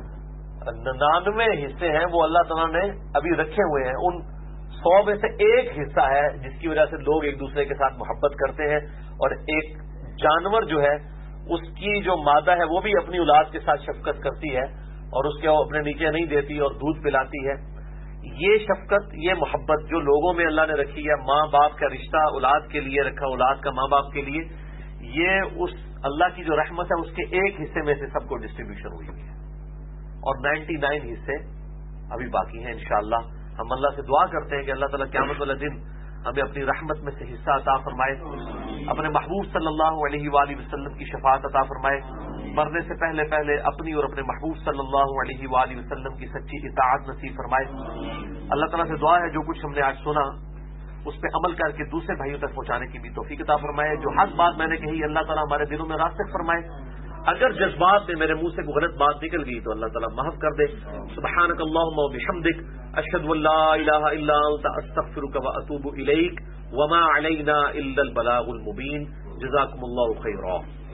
Speaker 2: 99 حصے ہیں وہ اللہ تعالیٰ نے ابھی رکھے ہوئے ہیں. ان 100 میں سے ایک حصہ ہے جس کی وجہ سے لوگ ایک دوسرے کے ساتھ محبت کرتے ہیں, اور ایک جانور جو ہے اس کی جو مادہ ہے وہ بھی اپنی اولاد کے ساتھ شفقت کرتی ہے اور اس کے اپنے نیچے نہیں دیتی اور دودھ پلاتی ہے. یہ شفقت, یہ محبت جو لوگوں میں اللہ نے رکھی ہے, ماں باپ کا رشتہ اولاد کے لیے رکھا, اولاد کا ماں باپ کے لیے, یہ اس اللہ کی جو رحمت ہے اس کے ایک حصے میں سے سب کو ڈسٹریبیوشن ہوئی ہے, اور 99 حصے ابھی باقی ہیں. انشاءاللہ ہم اللہ سے دعا کرتے ہیں کہ اللہ تعالیٰ قیامت والا دن ہمیں اپنی رحمت میں سے حصہ عطا فرمائے, اپنے محبوب صلی اللہ علیہ وآلہ وسلم کی شفاعت عطا فرمائے, مرنے سے پہلے پہلے اپنی اور اپنے محبوب صلی اللہ علیہ وآلہ وسلم کی سچی اطاعت نصیب فرمائے. اللہ تعالیٰ سے دعا ہے جو کچھ ہم نے آج سنا اس پہ عمل کر کے دوسرے بھائیوں تک پہنچانے کی بھی توفیق عطا فرمائے. جو حق بات میں نے کہی اللہ تعالیٰ ہمارے دلوں میں راسخ فرمائے. اگر جذبات میں میرے منہ سے کوئی غلط بات نکل گئی تو اللہ تعالیٰ معاف کر دے. سبحانک اللہم و بحمدک, اشہد ان لا الہ الا انت, استغفرک و اتوب الیک, وما علینا الا البلاغ المبین. جزاکم اللہ خیرا.